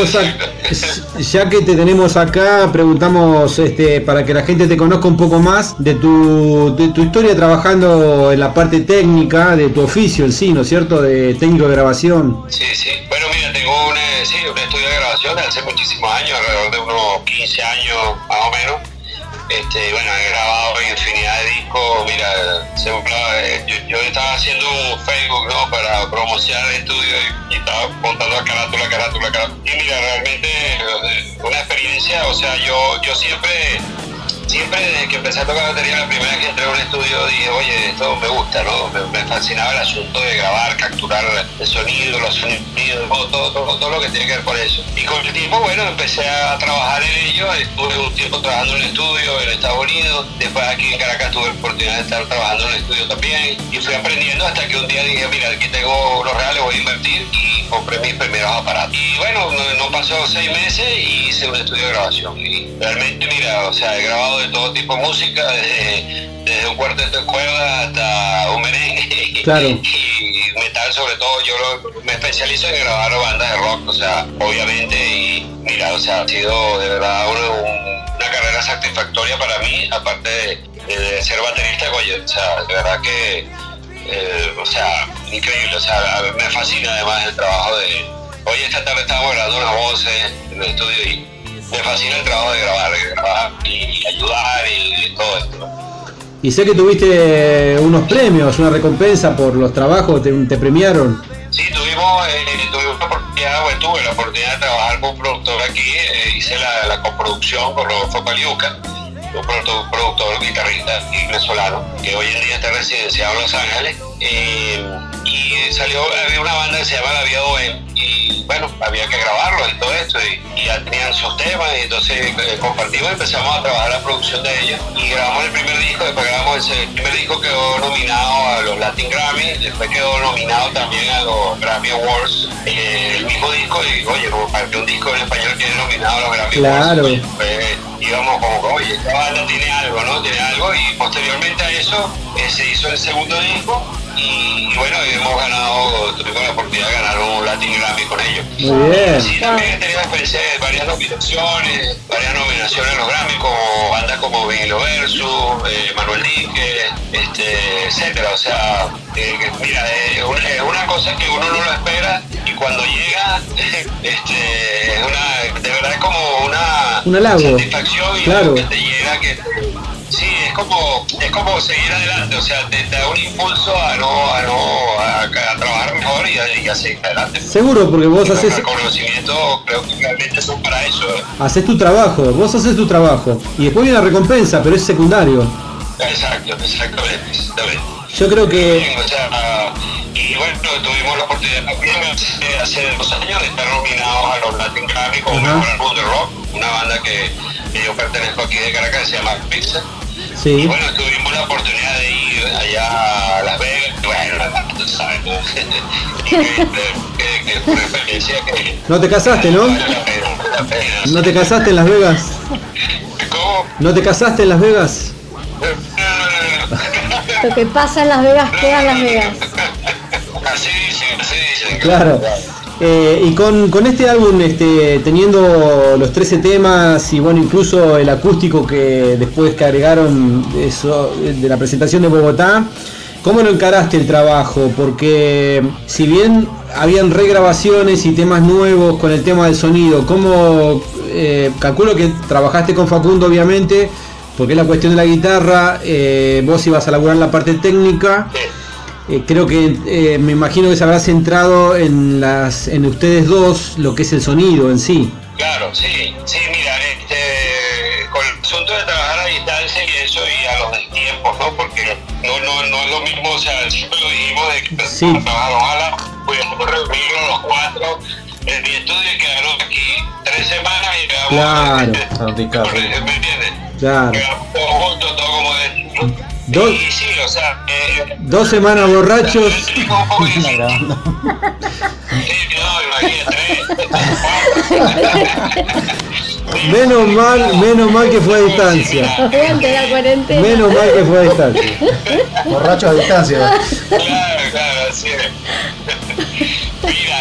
te tenemos acá, preguntamos para que la gente te conozca un poco más de tu historia trabajando en la parte técnica de tu oficio en sí, ¿no es cierto? De técnico de grabación. Sí. Bueno, mira, tengo un estudio de grabación hace muchísimos años, alrededor de unos 15 años más o menos. Bueno, he grabado infinidad de discos. Mira, yo estaba haciendo un Facebook, ¿no?, para promocionar el estudio y estaba montando la carátula. Y mira, realmente una experiencia. O sea, yo siempre desde que empecé a tocar batería, la primera vez que entré a un estudio dije, oye, esto me gusta, ¿no? Me fascinaba el asunto de grabar, capturar el sonido, los sonidos, todo lo que tiene que ver con eso. Y con el tiempo, bueno, empecé a trabajar en ello. Estuve un tiempo trabajando en un estudio en Estados Unidos. Después aquí en Caracas tuve la oportunidad de estar trabajando en un estudio también. Y fui aprendiendo hasta que un día dije, mira, aquí tengo los reales, voy a invertir, y compré mis primeros aparatos. Y bueno, no pasó 6 meses y hice un estudio de grabación. Y realmente, mira, o sea, he grabado de todo tipo de música, desde un cuarteto de cuerdas hasta un merengue. Claro. Y metal, sobre todo. Yo me especializo en grabar bandas de rock, o sea, obviamente. Y mira, o sea, ha sido de verdad una carrera satisfactoria para mí, aparte de ser baterista, oye, o sea, de verdad que o sea, increíble. O sea, me fascina además el trabajo de... Hoy esta tarde estábamos grabando unas voces en el estudio y me fascina el trabajo de grabar y ayudar y todo esto, ¿no? Y sé que tuviste unos premios, una recompensa por los trabajos, te premiaron. Sí, tuve la oportunidad de trabajar con un productor aquí. Hice la coproducción con Rodolfo Paliuca, un productor guitarrista venezolano que hoy en día está residenciado en Los Ángeles. Y había una banda que se llama La Vía Bohem, y bueno, había que grabarlo y todo esto, y ya tenían sus temas, y entonces compartimos y empezamos a trabajar la producción de ellos, y grabamos el primer disco. Después grabamos el primer disco, quedó nominado a los Latin Grammy, después quedó nominado también a los Grammy Awards, el mismo disco. Y oye, como para que un disco en español quede nominado a los Grammy Awards, pues íbamos como, oye, esta banda tiene algo, ¿no? Tiene algo. Y posteriormente a eso se hizo el segundo disco, y bueno, tuvimos la oportunidad de ganar un Latin Grammy con ellos. Muy bien. Sí, también he tenido experiencia de varias nominaciones en los Grammy, como bandas como Vinilo Versus, Manuel Dique, etcétera. O sea, mira, es una cosa que uno no lo espera, y cuando llega, de verdad es como un halago, satisfacción, y claro, que te llega, sí, es como seguir adelante. O sea, te da un impulso a trabajar mejor y a seguir adelante. Seguro, porque vos haces... Los reconocimientos creo que realmente son para eso. Haces tu trabajo, y después viene la recompensa, pero es secundario. Exactamente. Yo creo que... O sea, y bueno, tuvimos la oportunidad también hace 2 años de estar nominados a los Latin Grammy como mejor álbum de rock, una banda que yo pertenezco aquí de Caracas, que se llama Pixel. Sí. Y bueno, tuvimos la oportunidad de ir allá a Las Vegas. Bueno, tú sabes, que fue una experiencia que... No te casaste, ¿no? ¿No te casaste en Las Vegas? ¿Cómo? ¿No te casaste en Las Vegas? Lo que pasa en Las Vegas queda en Las Vegas. Así dicen. Claro. Y con este álbum, teniendo los 13 temas y bueno, incluso el acústico que después que agregaron eso de la presentación de Bogotá, ¿cómo lo encaraste el trabajo? Porque si bien habían regrabaciones y temas nuevos con el tema del sonido, ¿cómo calculo que trabajaste con Facundo, obviamente, porque es la cuestión de la guitarra, vos ibas a laburar la parte técnica? Creo que me imagino que se habrá centrado en ustedes dos lo que es el sonido en sí. Claro, sí, mira, con el asunto de trabajar a distancia y eso, y a los tiempos, ¿no? Porque no es lo mismo, o sea, siempre lo dijimos de que sí, trabajar, ojalá pudiéramos reunirnos los 4 en mi estudio, y quedaron aquí 3 semanas y quedamos... Claro. ¿Me entiendes? Claro. Quedamos todos juntos, todo como de... Y sí, o sea, 2 semanas borrachos. Sí, no, imagínate. Menos mal que fue a distancia. Aguante la cuarentena. Menos mal que fue a distancia. Borracho a distancia. Claro, así es. Mira,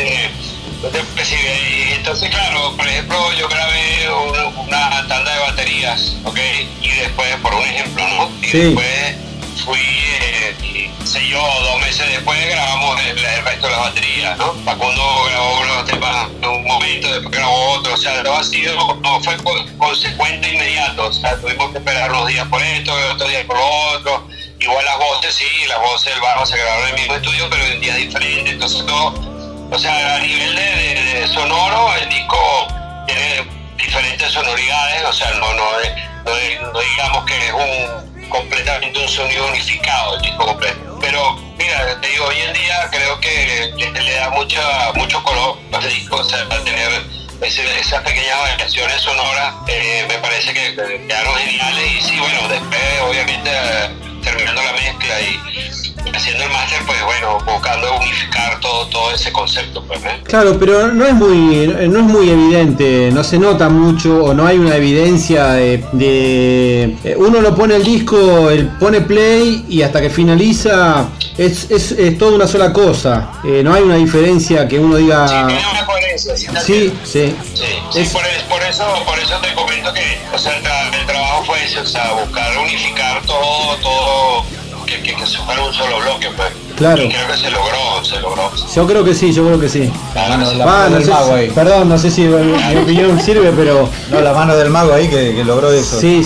entonces, claro, por ejemplo, yo grabé una tanda de baterías, ¿ok? Y después, por un ejemplo, ¿no? Y Sí. después fui, sé yo, 2 meses después grabamos el resto de las baterías, ¿no? Facundo grabó unos temas en un momento, después grabó otro, o sea, no fue consecuente inmediato, o sea, tuvimos que esperar unos días por esto, otros días por lo otro. Igual las voces, las voces del bajo se grabaron en el mismo estudio, pero en días diferentes, entonces todo, o sea, a nivel de sonoro, el disco tiene diferentes sonoridades, o sea, no digamos que es completamente un sonido unificado el disco completo. Pero mira, te digo, hoy en día creo que le da mucho color al disco, o sea, al tener esas pequeñas variaciones sonoras, me parece que quedaron geniales. Y sí, bueno, después obviamente terminando la mezcla y haciendo el máster, pues bueno, buscando unificar todo ese concepto, pues, ¿eh? Claro, pero no es muy evidente, no se nota mucho o no hay una evidencia de uno lo pone el disco, pone play y hasta que finaliza es toda una sola cosa. No hay una diferencia que uno diga. Sí, tiene una coherencia. Sí. Por eso te comento que, o sea, el trabajo fue ese, o sea, buscar unificar todo, que se fuera un solo bloque, pues. Claro. Y creo que se logró. Yo creo que sí. La mano no del sé mago ahí. Perdón, no sé si mi opinión sirve, pero. No, la mano del mago ahí que logró eso. Sí.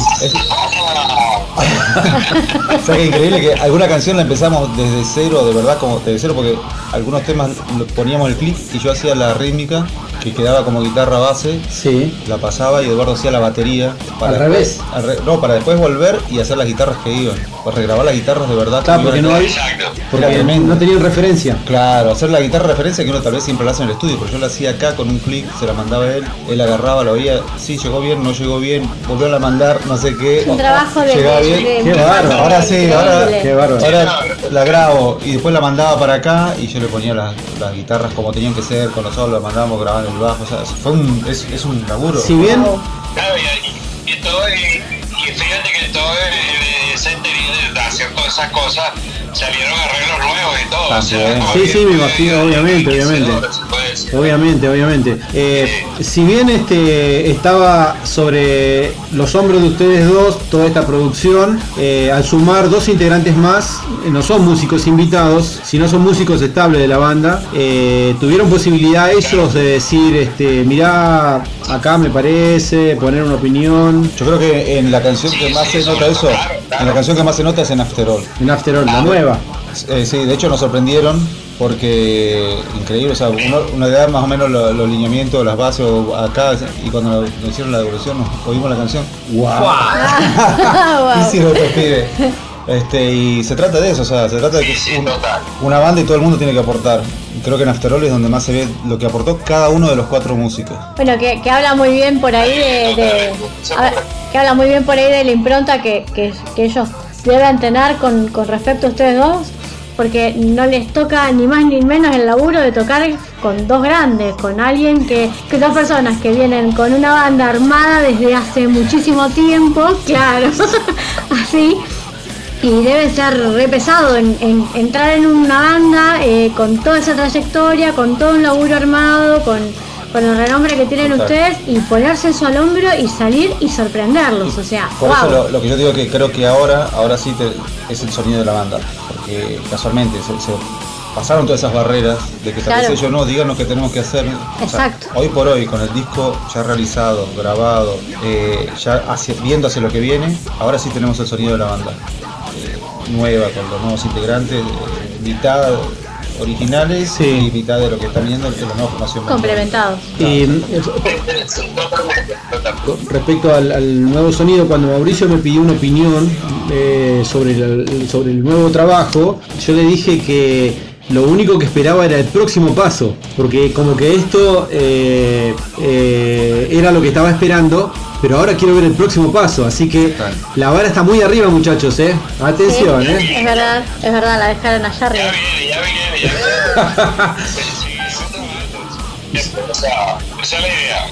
O sea, que increíble que alguna canción la empezamos desde cero, de verdad, como desde cero, porque algunos temas poníamos el clic y yo hacía la rítmica, que quedaba como guitarra base, Sí. la pasaba y Eduardo hacía la batería. ¿Al revés? Para después volver y hacer las guitarras que iban. Para regrabar las guitarras de verdad. Claro, que porque iban. no hay. Exacto. Porque Era tremendo. no tenían referencia. Claro, hacer la guitarra referencia que uno tal vez siempre la hace en el estudio, pero yo la hacía acá con un clic, se la mandaba él agarraba, la oía, sí, llegó bien, no llegó bien, volvió a mandar, no sé qué. Un trabajo de Llegaba bien. Qué bárbaro. Ahora sí, ahora, Qué bárbaro. ahora la grabo y después la mandaba para acá y yo le ponía las guitarras como tenían que ser, con los solos, la mandábamos grabar en el bajo, o sea, es un laburo. Si bien. Claro, y todo, y fíjate que todo ese interín de hacer todas esas cosas salieron arreglos nuevos y todo. También. Sí, me imagino, obviamente. Si bien estaba sobre los hombros de ustedes dos toda esta producción, al sumar 2 integrantes más, no son músicos invitados, sino son músicos estables de la banda, tuvieron posibilidad ellos de decir, mirá, acá me parece, poner una opinión. Yo creo que en la canción que más se nota eso, en la canción que más se nota es en After All. En After All, la nueva. Sí, de hecho nos sorprendieron porque increíble, o sea, uno le da más o menos los lineamientos, las bases acá, y cuando nos hicieron la devolución oímos la canción. ¡Wow! Wow. Hicieron estos pibes. Y se trata de eso, o sea, se trata de que es una banda y todo el mundo tiene que aportar. Creo que en After All es donde más se ve lo que aportó cada uno de los 4 músicos. Bueno, que habla muy bien por ahí que habla muy bien por ahí de la impronta que ellos deben tener con respecto a ustedes dos, porque no les toca ni más ni menos el laburo de tocar con 2 grandes, con alguien que 2 personas que vienen con una banda armada desde hace muchísimo tiempo, claro, así. Y debe ser re pesado entrar en una banda con toda esa trayectoria, con todo un laburo armado, con el renombre que tienen ustedes, y ponerse eso al hombro y salir y sorprenderlos, o sea, por wow. eso lo que yo digo que creo que ahora sí es el sonido de la banda, porque casualmente se pasaron todas esas barreras de que tal vez ellos no, díganos qué tenemos que hacer. Exacto. O sea, hoy por hoy, con el disco ya realizado, grabado, ya viendo hacia lo que viene, ahora sí tenemos el sonido de la banda. Nueva, con los nuevos integrantes, mitad originales y mitad de lo que están viendo en la nueva formación. Complementados. Y respecto al nuevo sonido, cuando Mauricio me pidió una opinión sobre el nuevo trabajo, yo le dije que lo único que esperaba era el próximo paso, porque como que esto era lo que estaba esperando, pero ahora quiero ver el próximo paso, así que la vara está muy arriba, muchachos, atención, sí, es verdad, la dejaron allá arriba. Ya viene. Esa es la idea.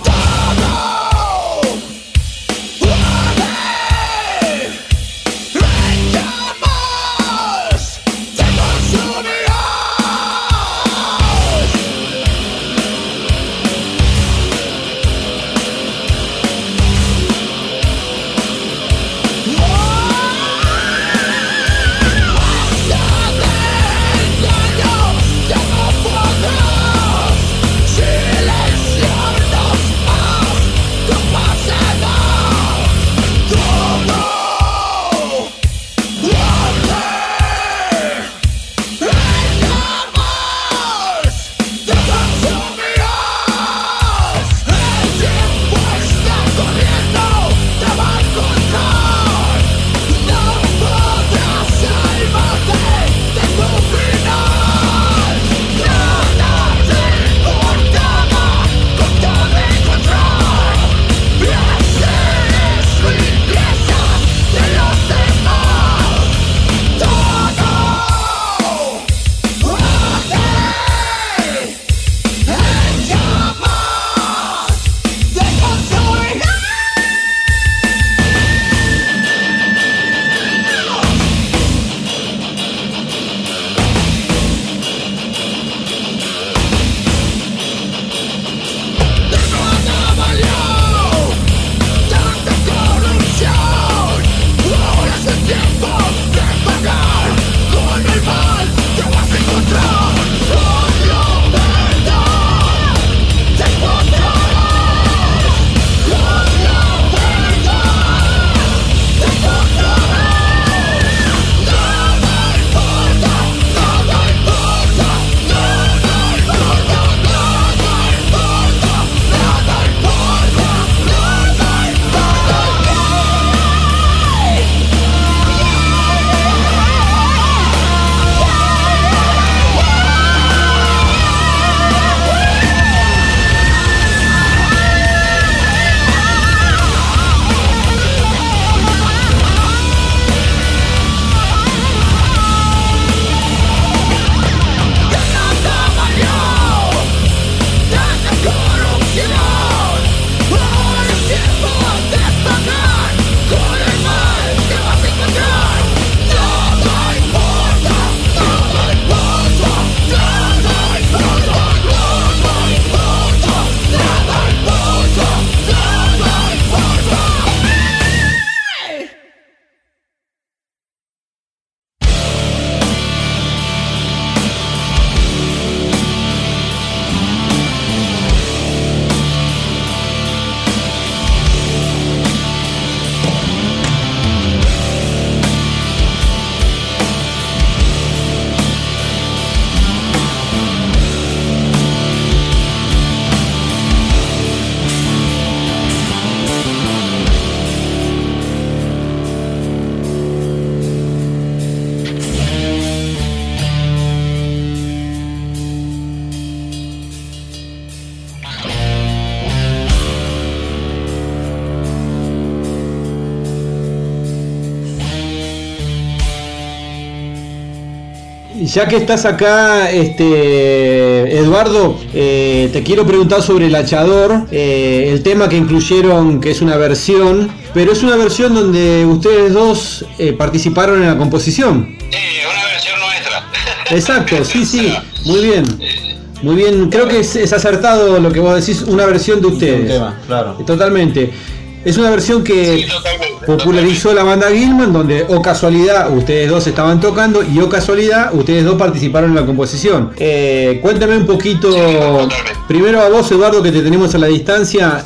Ya que estás acá, Eduardo, te quiero preguntar sobre El Hachador, el tema que incluyeron, que es una versión, pero es una versión donde ustedes dos participaron en la composición. Sí, una versión nuestra. Exacto, sí, muy bien. Muy bien, creo que es acertado lo que vos decís, una versión de ustedes. Un tema, claro. Totalmente. Es una versión que Sí, popularizó la banda Gilman, donde o casualidad ustedes dos estaban tocando y o casualidad ustedes dos participaron en la composición. Cuéntame un poquito, primero a vos, Eduardo, que te tenemos a la distancia,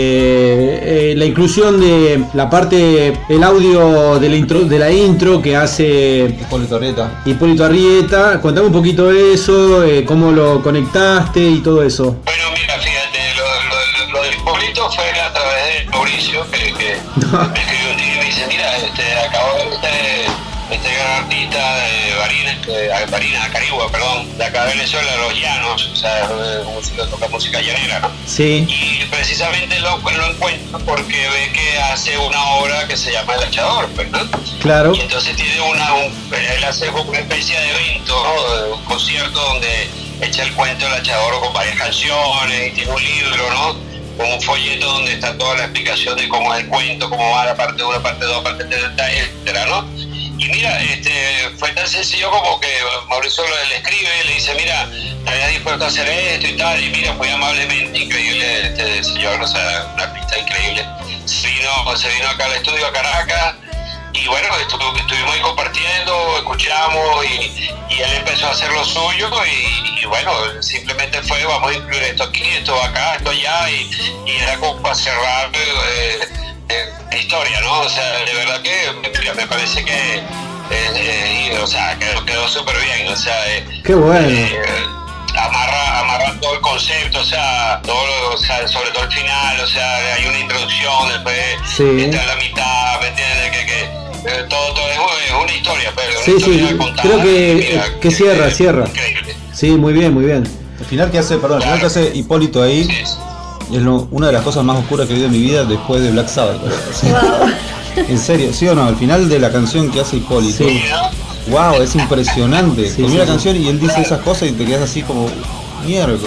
la inclusión de la parte, el audio de la intro que hace Hipólito Arrieta. Contame un poquito de eso, cómo lo conectaste y todo eso. Bueno, mira, fíjate, lo de Hipólito fue a través de Mauricio, que me escribió un día y me dice, mira, acabo de ver este gran artista de Varines Acarigua, perdón, de acá de Venezuela, Los Llanos, o sea, toca música llanera, ¿no? Sí. Y precisamente lo encuentro porque ve que hace una obra que se llama El Hachador, ¿verdad? Claro. Y entonces tiene él hace como una especie de evento, ¿no? Un concierto donde echa el cuento del Hachador con varias canciones y tiene un libro, ¿no? Con un folleto donde está toda la explicación de cómo es el cuento, cómo va la parte 1, parte 2, parte 3, etcétera, ¿no? Y mira, fue tan sencillo como que Mauricio le escribe, le dice, mira, te habías dispuesto a hacer esto y tal, y mira, muy amablemente, increíble este señor, o sea, una pista increíble. Se vino acá al estudio a Caracas, y bueno, estuvimos ahí compartiendo, escuchamos, y él empezó a hacer lo suyo, y bueno, simplemente fue, vamos a incluir esto aquí, esto acá, esto allá, y era como para cerrar historia, ¿no? O sea, de verdad que me parece que o sea, quedó súper bien, o sea, qué bueno. Amarra todo el concepto, o sea, sobre todo el final, o sea, hay una introducción, después está en la mitad, ¿me entiendes? Que todo es una historia, pero sí, una historia contada, creo que cierra. Increíble. Sí, muy bien. El final que hace, el final que hace Hipólito ahí es una de las cosas más oscuras que he vivido en mi vida después de Black Sabbath. Wow. En serio, ¿sí o no? El final de la canción que hace Hipólito. Sí. Wow, es impresionante. Sí, Termina la sí. canción y él dice esas cosas y te quedas así como miércoles.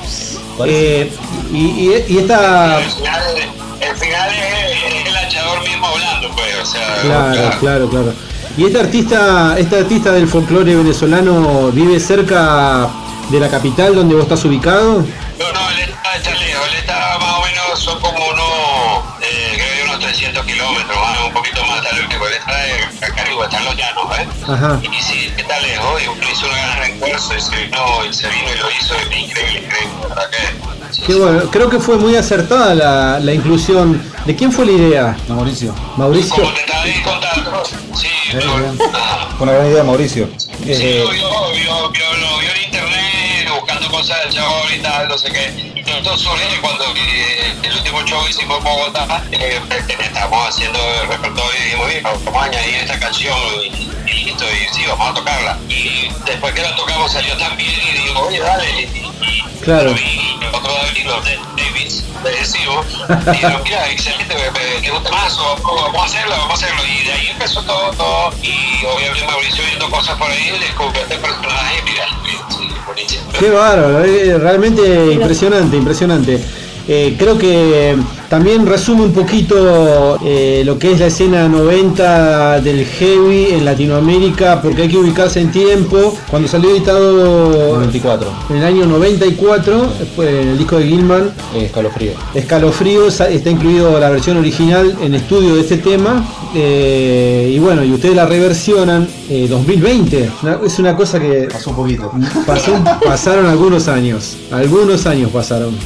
Y esta... El final es el Hachador mismo hablando, pues, o sea... Claro. Y esta artista del folclore venezolano vive cerca de la capital donde vos estás ubicado. No, él está lejos, él está más o menos, son como creo que unos 300 kilómetros, un poquito más tal vez, porque él está en Acarigua, está en Los Llanos, Ajá. Y sí, está lejos, y uno hizo una gran refuerzo, y se vino y lo hizo, increíble, ¿verdad que? Qué bueno, creo que fue muy acertada la inclusión. ¿De quién fue la idea? Mauricio. Mauricio. Como te estaba contando, sí, Fue una gran idea, Mauricio. sí, lo vio en internet, buscando cosas del show y tal, no sé qué. Y todo surge cuando el último show hicimos en Bogotá, estábamos haciendo el repertorio y dijimos, bien, vamos a añadir esta canción y listo, y sí, vamos a tocarla. Y después que la tocamos salió tan bien y digo, oye, dale. Claro. Y otro Davis, le decimos, dijeron, mira, excelente, ¿te gusta más? Vamos a hacerlo. Y de ahí empezó todo. Y obviamente Mauricio viendo cosas por ahí, descubrió este personaje, mira, sí, buenísimo. Qué bárbaro, realmente impresionante. Creo que también resume un poquito lo que es la escena 90 del heavy en Latinoamérica, porque hay que ubicarse en tiempo. Cuando salió editado 94. en el año 94, en el disco de Gilman, Escalofrío, está incluido la versión original en estudio de este tema, y bueno, y ustedes la reversionan 2020. Es una cosa que Pasó un poquito. pasaron algunos años pasaron.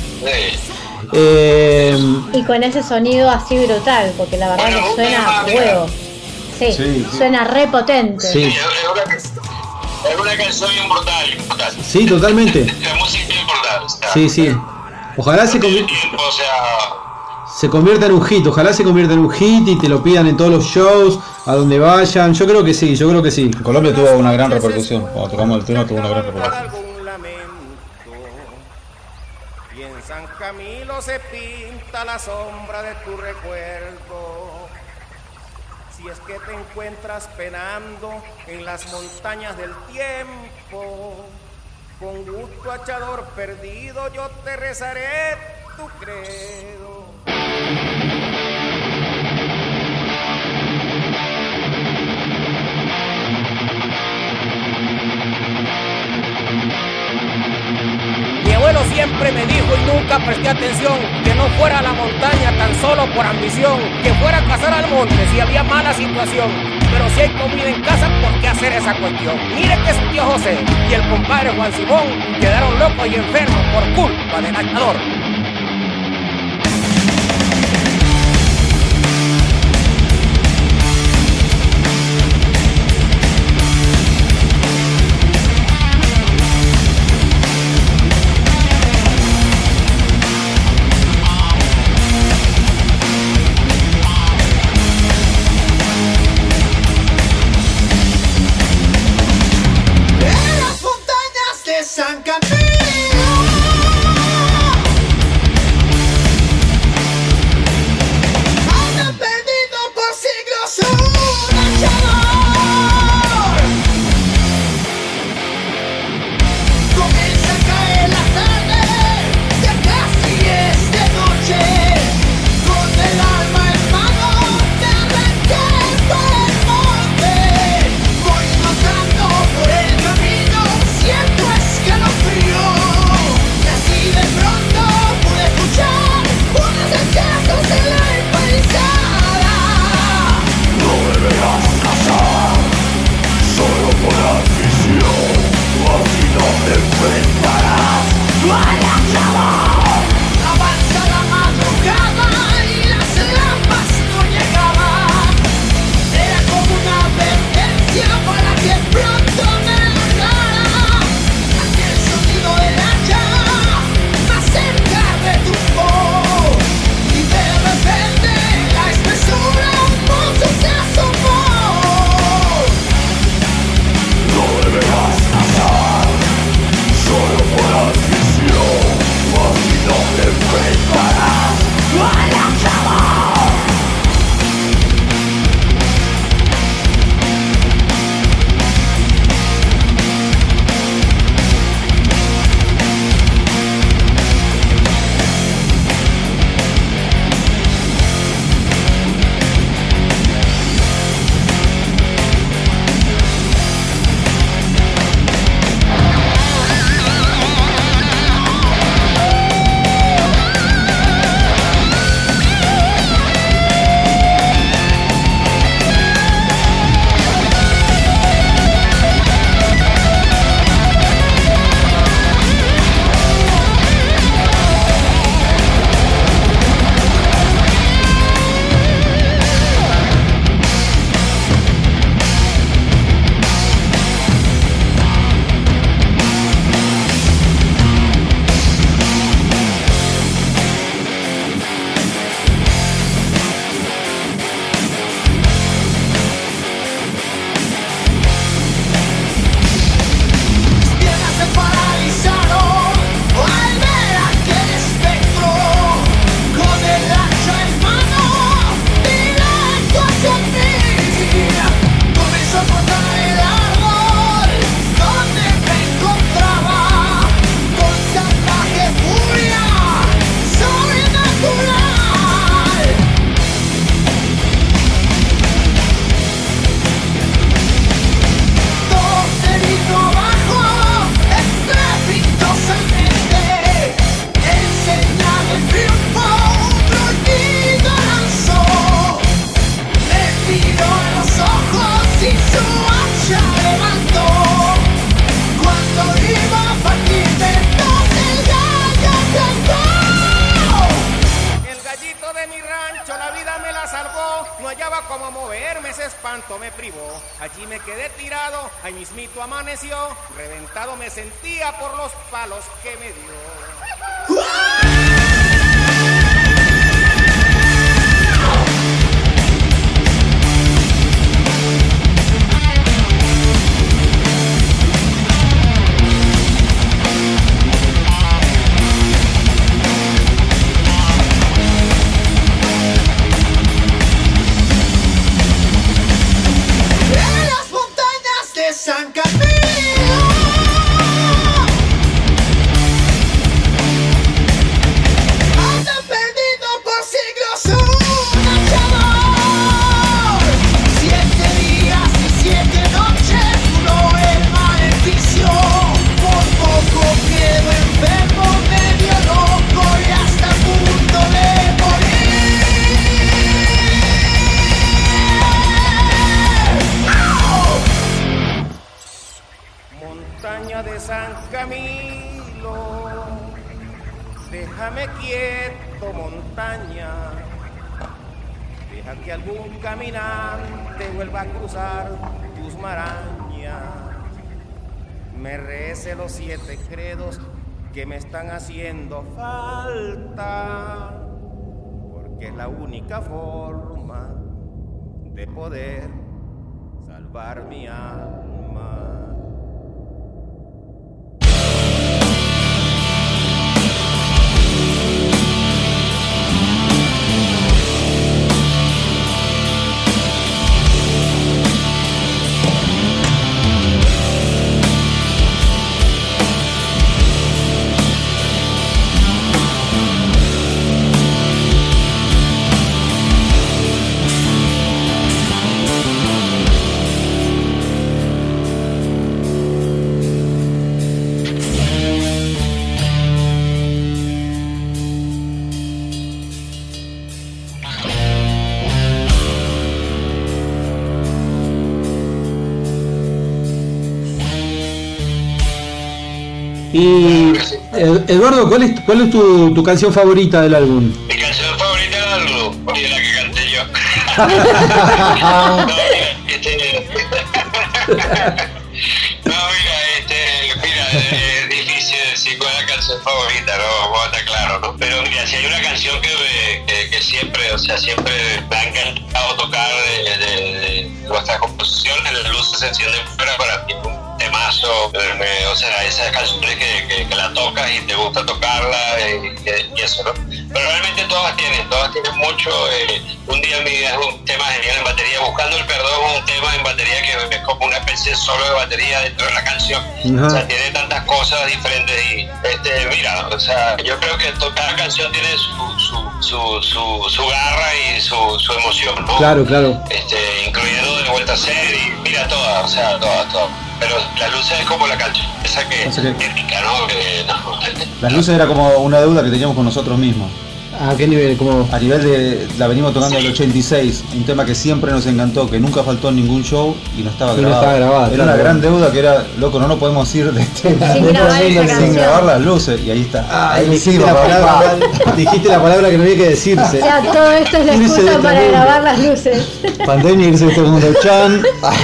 Y con ese sonido así brutal, porque la verdad que suena huevo. Sí, suena re potente. Sí. Es una canción inmortal. Sí, totalmente. La música es inmortal. O sea, Sí. Ojalá se convierta en un hit, y te lo pidan en todos los shows, a donde vayan. Yo creo que sí. En Colombia tuvo una gran repercusión. Cuando tocamos el tema tuvo una gran repercusión. Y en San Camilo se pinta la sombra de tu recuerdo. Si es que te encuentras penando en las montañas del tiempo, con gusto hachador perdido yo te rezaré tu credo. Mi abuelo siempre me dijo y nunca presté atención que no fuera a la montaña tan solo por ambición, que fuera a cazar al monte si había mala situación, pero si hay comida en casa, ¿por qué hacer esa cuestión? Mire que su tío José y el compadre Juan Simón quedaron locos y enfermos por culpa del hachador. San Camilo. Han perdido por siglos un luchador. Comienza a caer la tarde, ya casi es de noche. Con el alma en mano me arranqué por el monte. Voy notando por el camino cierto escalofrío. Y así de pronto pude escuchar unos hachazos en la empalizada. No deberás casar, solo por afición, así no te enfrentarás a la chava. Avanza la madrugada y las lampas no llegaban. Era como una advertencia para que pronto me largara. Aquel sonido del hacha más cerca de tu voz. Y de repente la espesura un monstruo se asomó. No deberás casar, solo por afición, así no te enfrentarás a la chava. Mis piernas se paralizaron al ver aquel espectro. Con el hacha en mano, directo hacia mí. Comenzó a cortar el árbol donde me encontraba. Con salvaje furia sobrenatural. Dos se vino abajo estrepitosamente. En señal de triunfo un gruñido lanzó. Me miró en los ojos y su hacha levantó. Cuando iba a partirme dos el gallo cantó. El gallito de mi rancho la vida me la salvó. No hallaba cómo moverme, ese espanto me privó. Allí me quedé tirado, ahí mismito amaneció. Reventado me sentía por los palos que me dio. En las montañas de San Camilo. Han perdido por siglos un luchador. 7 días y 7 noches duró el maleficio. Por poco quedo enfermo, medio loco y hasta a punto de morir. Montaña de San Camilo, déjame quieto, montaña. Deja que algún caminante vuelva a cruzar tus marañas. Me recé los 7 credos que me están haciendo falta, porque es la única forma de poder salvar mi alma. Y Eduardo, ¿cuál es tu canción favorita del álbum? Mi canción favorita del álbum, porque es la que canté yo. Mira, es difícil decir cuál es la canción favorita, ¿no? Vamos a estar claro, ¿no? Pero mira, si hay una canción que siempre, o sea, siempre me ha encantado tocar de nuestras composiciones, las luces se encienden fuera, para mí un temazo, o sea, esas canciones que la tocas y te gusta tocarla y eso, ¿no? Pero realmente todas tienen mucho. Un día en mi vida es un tema genial en batería, Buscando el Perdón es un tema en batería que es como una especie de solo de batería dentro de la canción. Ajá. O sea, tiene tantas cosas diferentes y mira, o sea, yo creo que cada canción tiene su garra y su emoción, ¿no? Claro. Incluyendo De Vuelta a Ser y mira todas, o sea, todas. Pero Las Luces es como la canción esa que épica, ¿no? Las Luces era como una deuda que teníamos con nosotros mismos. ¿A qué nivel? ¿Cómo? A nivel de, la venimos tocando en el 86, un tema que siempre nos encantó, que nunca faltó en ningún show y no estaba grabado. Era una gran deuda que era, loco, no nos podemos ir de este sin grabar Las Luces, y ahí está. Ahí dijiste la palabra que no había que decirse. O sea, todo esto es la excusa para grabar Las Luces. Pandemia, irse de este mundo, chan.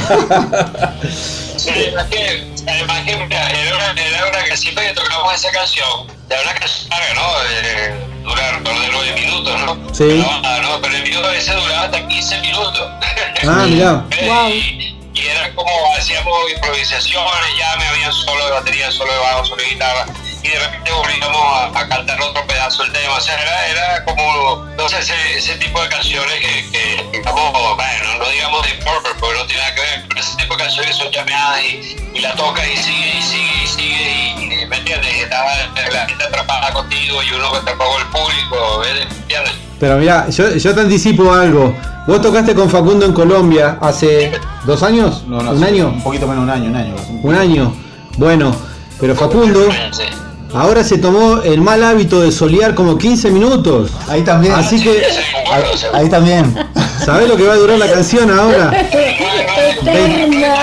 Además que era una que siempre que tocamos esa canción, era una canción larga, ¿no? Dura alrededor de 9 minutos, ¿no? Sí. Pero el minuto ese duraba hasta 15 minutos. Mirá. Wow. Y era como, hacíamos improvisaciones, ya me habían solo de batería, solo de bajo, solo de guitarra, y de repente volvíamos a cantar otro pedazo del tema. O sea, era como, no sé, ese tipo de canciones que digamos, bueno, no digamos de pop, porque no tiene nada que ver, pero ese tipo de canciones que son llameadas y la tocas y sigue, y ¿me entiendes? Y estaba la gente atrapada contigo y uno atrapado con el público, ¿me entiendes? Pero mirá, yo te anticipo algo. Vos tocaste con Facundo en Colombia hace 2 años, No, ¿un año? Un poquito menos, un año. Un año. Bueno, pero Facundo ahora se tomó el mal hábito de solear como 15 minutos. Ahí también. Así que, ahí también. ¿sabés lo que va a durar la canción ahora? Eterna.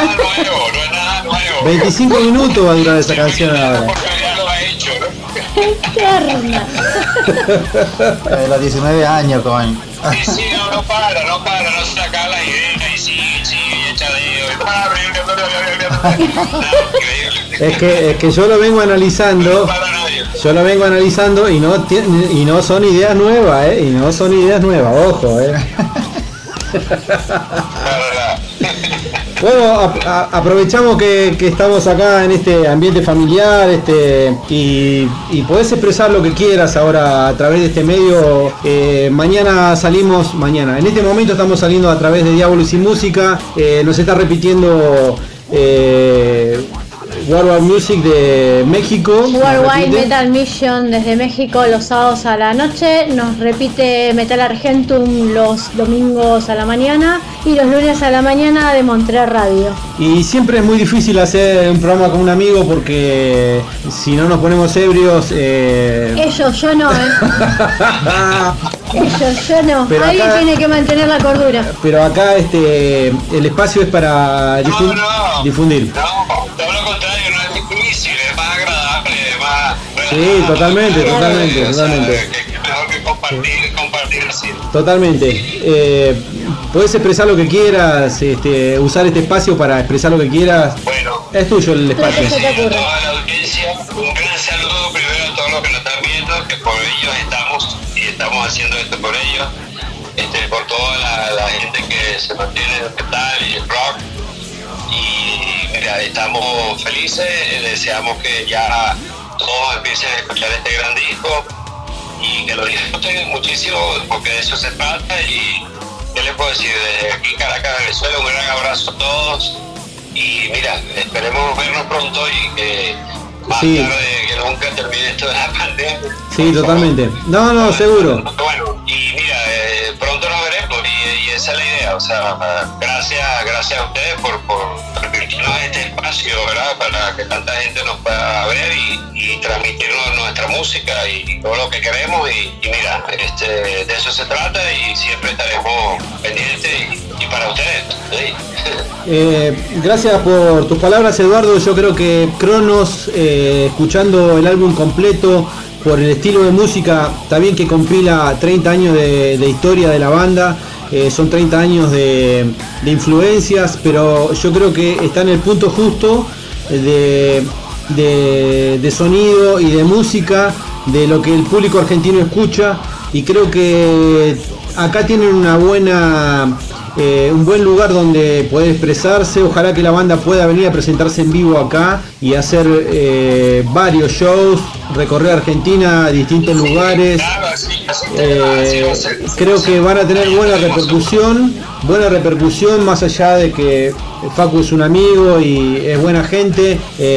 25 minutos va a durar esa canción ahora. Eterna. De los 19 años, coño. Sí, no para, no se acaba la idea y sigue, echa Es que yo lo vengo analizando. Y no son ideas nuevas, y no son ideas nuevas, ojo, Bueno, aprovechamos que estamos acá en este ambiente familiar, y podés expresar lo que quieras ahora a través de este medio. Mañana, en este momento estamos saliendo a través de Diabolus y Música. Nos está repitiendo Worldwide Music de México. Worldwide Metal Mission desde México los sábados a la noche. Nos repite Metal Argentum los domingos a la mañana y los lunes a la mañana de Montreal Radio. Y siempre es muy difícil hacer un programa con un amigo porque si no nos ponemos ebrios... Ellos, yo no, Ellos, yo no. Pero alguien acá, tiene que mantener la cordura. Pero acá el espacio es para difundir. No, todo lo contrario, no es difícil, es más agradable, más... Sí, totalmente. O sea, que mejor que compartir así. Totalmente. Puedes expresar lo que quieras, usar este espacio para expresar lo que quieras. Bueno, es tuyo el espacio. Sí, a toda la audiencia, un gran saludo primero a todos los que nos están viendo, que por ellos estamos y estamos haciendo esto por ellos, por toda la gente que se mantiene en el metal y el rock. Y mira, estamos felices, deseamos que ya todos empiecen a escuchar este gran disco y que lo disfruten muchísimo, porque de eso se trata. Y ¿qué les puedo decir? Desde aquí, Caracas, Venezuela, un gran abrazo a todos. Y mira, esperemos vernos pronto y que más tarde que nunca termine esto de la pandemia. Sí, totalmente. No, seguro. Bueno, y mira, pronto nos veremos y esa es la idea. O sea, gracias a ustedes por permitirnos este espacio, ¿verdad? Para que tanta gente nos pueda ver y transmitirnos nuestra música. música y todo lo que queremos y mira, de eso se trata y siempre estaremos pendientes y para ustedes, ¿sí? Gracias por tus palabras, Eduardo. Yo creo que Cronos, escuchando el álbum completo, por el estilo de música también que compila 30 años de historia de la banda, son 30 años de influencias, pero yo creo que está en el punto justo de sonido y de música, de lo que el público argentino escucha, y creo que acá tienen una buena... un buen lugar donde poder expresarse. Ojalá que la banda pueda venir a presentarse en vivo acá y hacer varios shows, recorrer Argentina a distintos lugares. Creo que van a tener buena repercusión, más allá de que Facu es un amigo y es buena gente.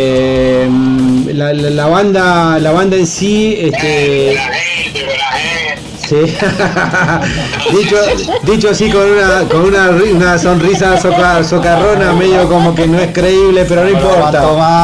La banda en sí, sí. dicho así con una sonrisa socarrona, medio como que no es creíble, pero no importa.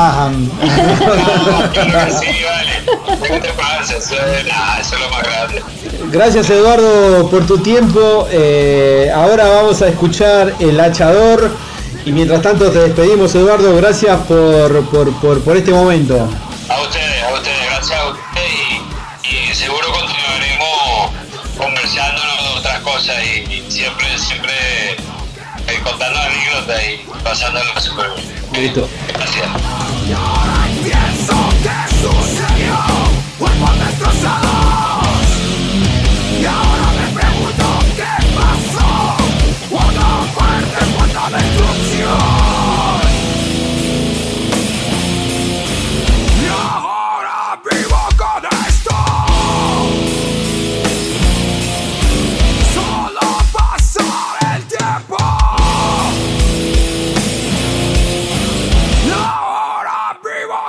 Eso es lo más grande. Gracias, Eduardo, por tu tiempo. Ahora vamos a escuchar El Hachador y mientras tanto te despedimos, Eduardo. Gracias por este momento. A ustedes, gracias a ustedes y seguro continuaremos conversando de otras cosas y siempre contando anécdotas y pasándola súper bien. Listo. Gracias. Y ahora pienso que sucedió, cuerpos destrozados. Y ahora me pregunto qué pasó, cuánta muerte, cuánta destrucción. Y ahora vivo con esto. Solo pasa el tiempo. Y ahora vivo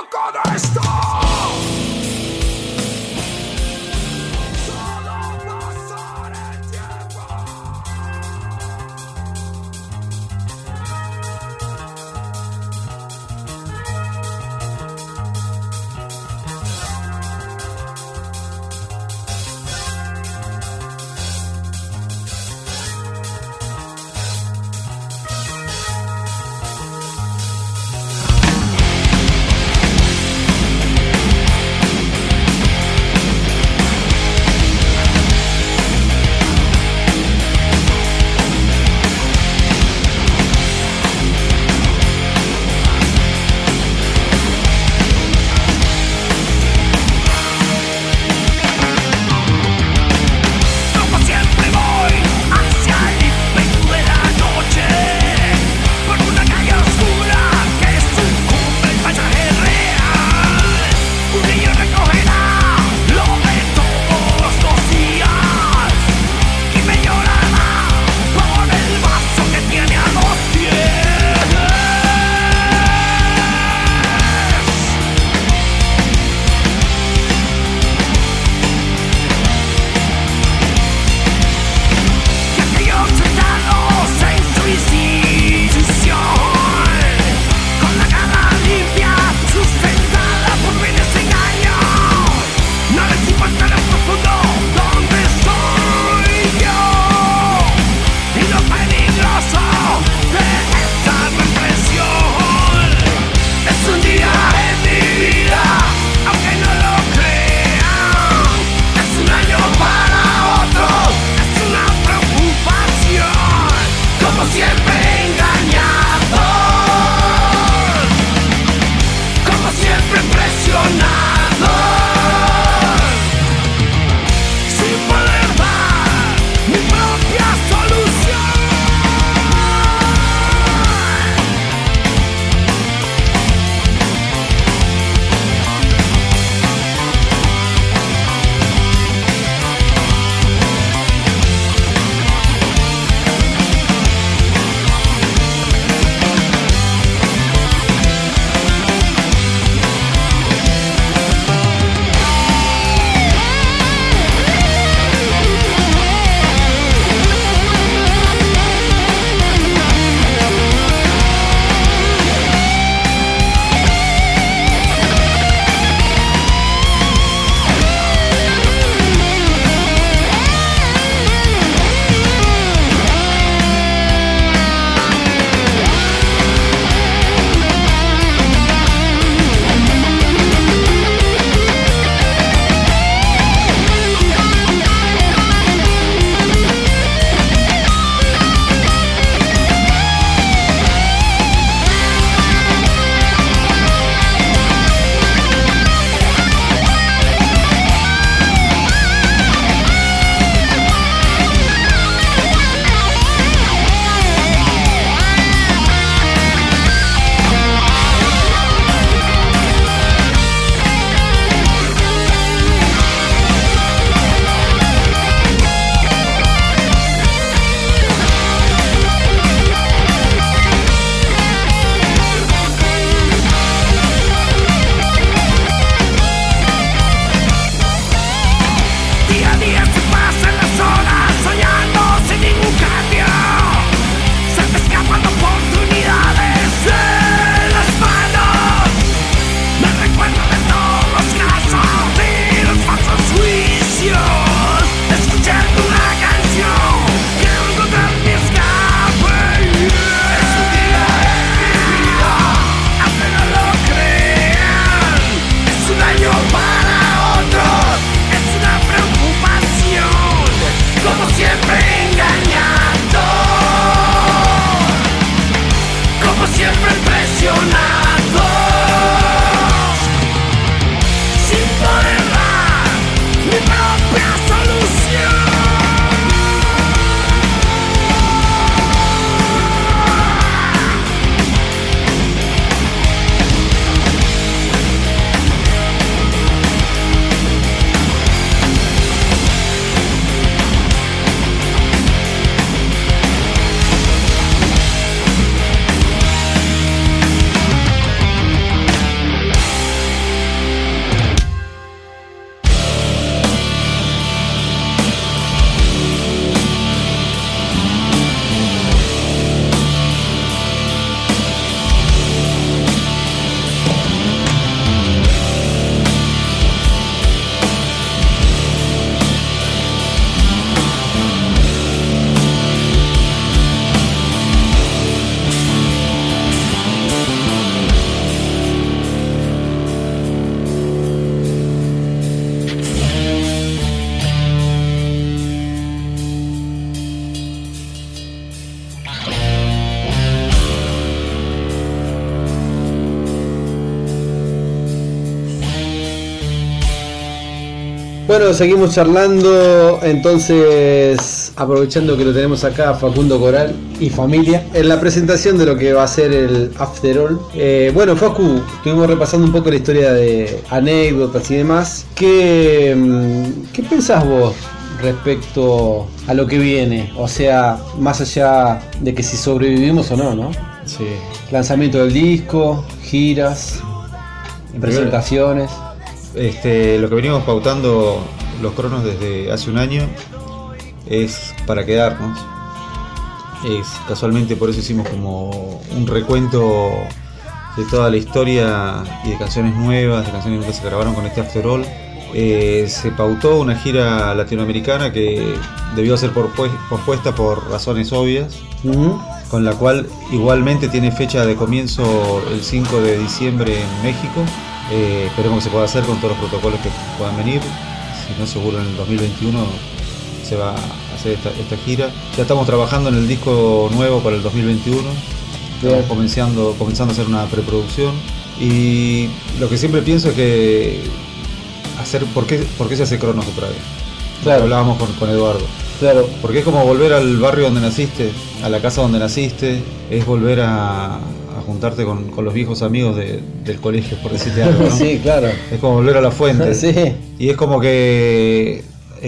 Bueno, seguimos charlando, entonces aprovechando que lo tenemos acá, Facundo Coral y familia, en la presentación de lo que va a ser el After All. Bueno, Facu, estuvimos repasando un poco la historia de anécdotas y demás. ¿Qué pensás vos respecto a lo que viene? O sea, más allá de que si sobrevivimos o no, ¿no? Sí. Lanzamiento del disco, giras, presentaciones. Lo que venimos pautando los cronos desde hace un año es para quedarnos. Casualmente por eso hicimos como un recuento de toda la historia y de canciones nuevas, de canciones que se grabaron con este After All. Se pautó una gira latinoamericana que debió ser pospuesta por razones obvias, con la cual igualmente tiene fecha de comienzo el 5 de diciembre en México. Esperemos que se pueda hacer con todos los protocolos que puedan venir. Si no, seguro en el 2021 se va a hacer esta gira. Ya estamos trabajando en el disco nuevo para el 2021. Estamos comenzando a hacer una preproducción. Y lo que siempre pienso es que ¿por qué se hace Cronos otra vez? Claro. Hablábamos con Eduardo. Claro. Porque es como volver al barrio donde naciste, a la casa donde naciste, es volver a juntarte con los viejos amigos del colegio, por decirte algo, ¿no? Sí, claro. Es como volver a la fuente. Sí. Y es como que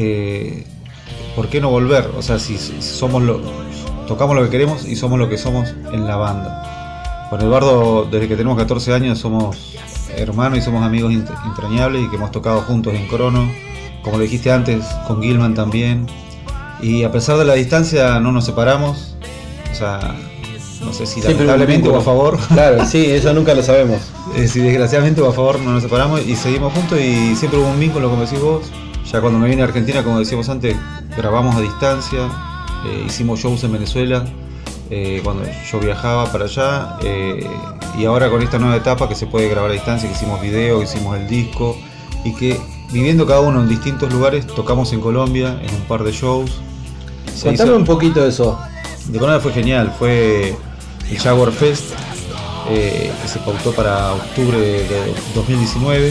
¿por qué no volver? O sea, si tocamos lo que queremos y somos lo que somos en la banda. Con Eduardo, desde que tenemos 14 años, somos hermanos y somos amigos entrañables y que hemos tocado juntos en Crono, como lo dijiste antes, con Gilman también. Y a pesar de la distancia no nos separamos. O sea, no sé si lamentablemente o a favor. Claro, sí, eso nunca lo sabemos. Si desgraciadamente o a favor no nos separamos y seguimos juntos y siempre hubo un vínculo, como decís vos. Ya cuando me vine a Argentina, como decíamos antes, grabamos a distancia, hicimos shows en Venezuela, cuando yo viajaba para allá, y ahora con esta nueva etapa que se puede grabar a distancia, que hicimos video, que hicimos el disco, y que viviendo cada uno en distintos lugares, tocamos en Colombia en un par de shows. Contame un poquito de eso. De Colombia fue genial, fue el Jaguar Fest, que se pautó para octubre de 2019.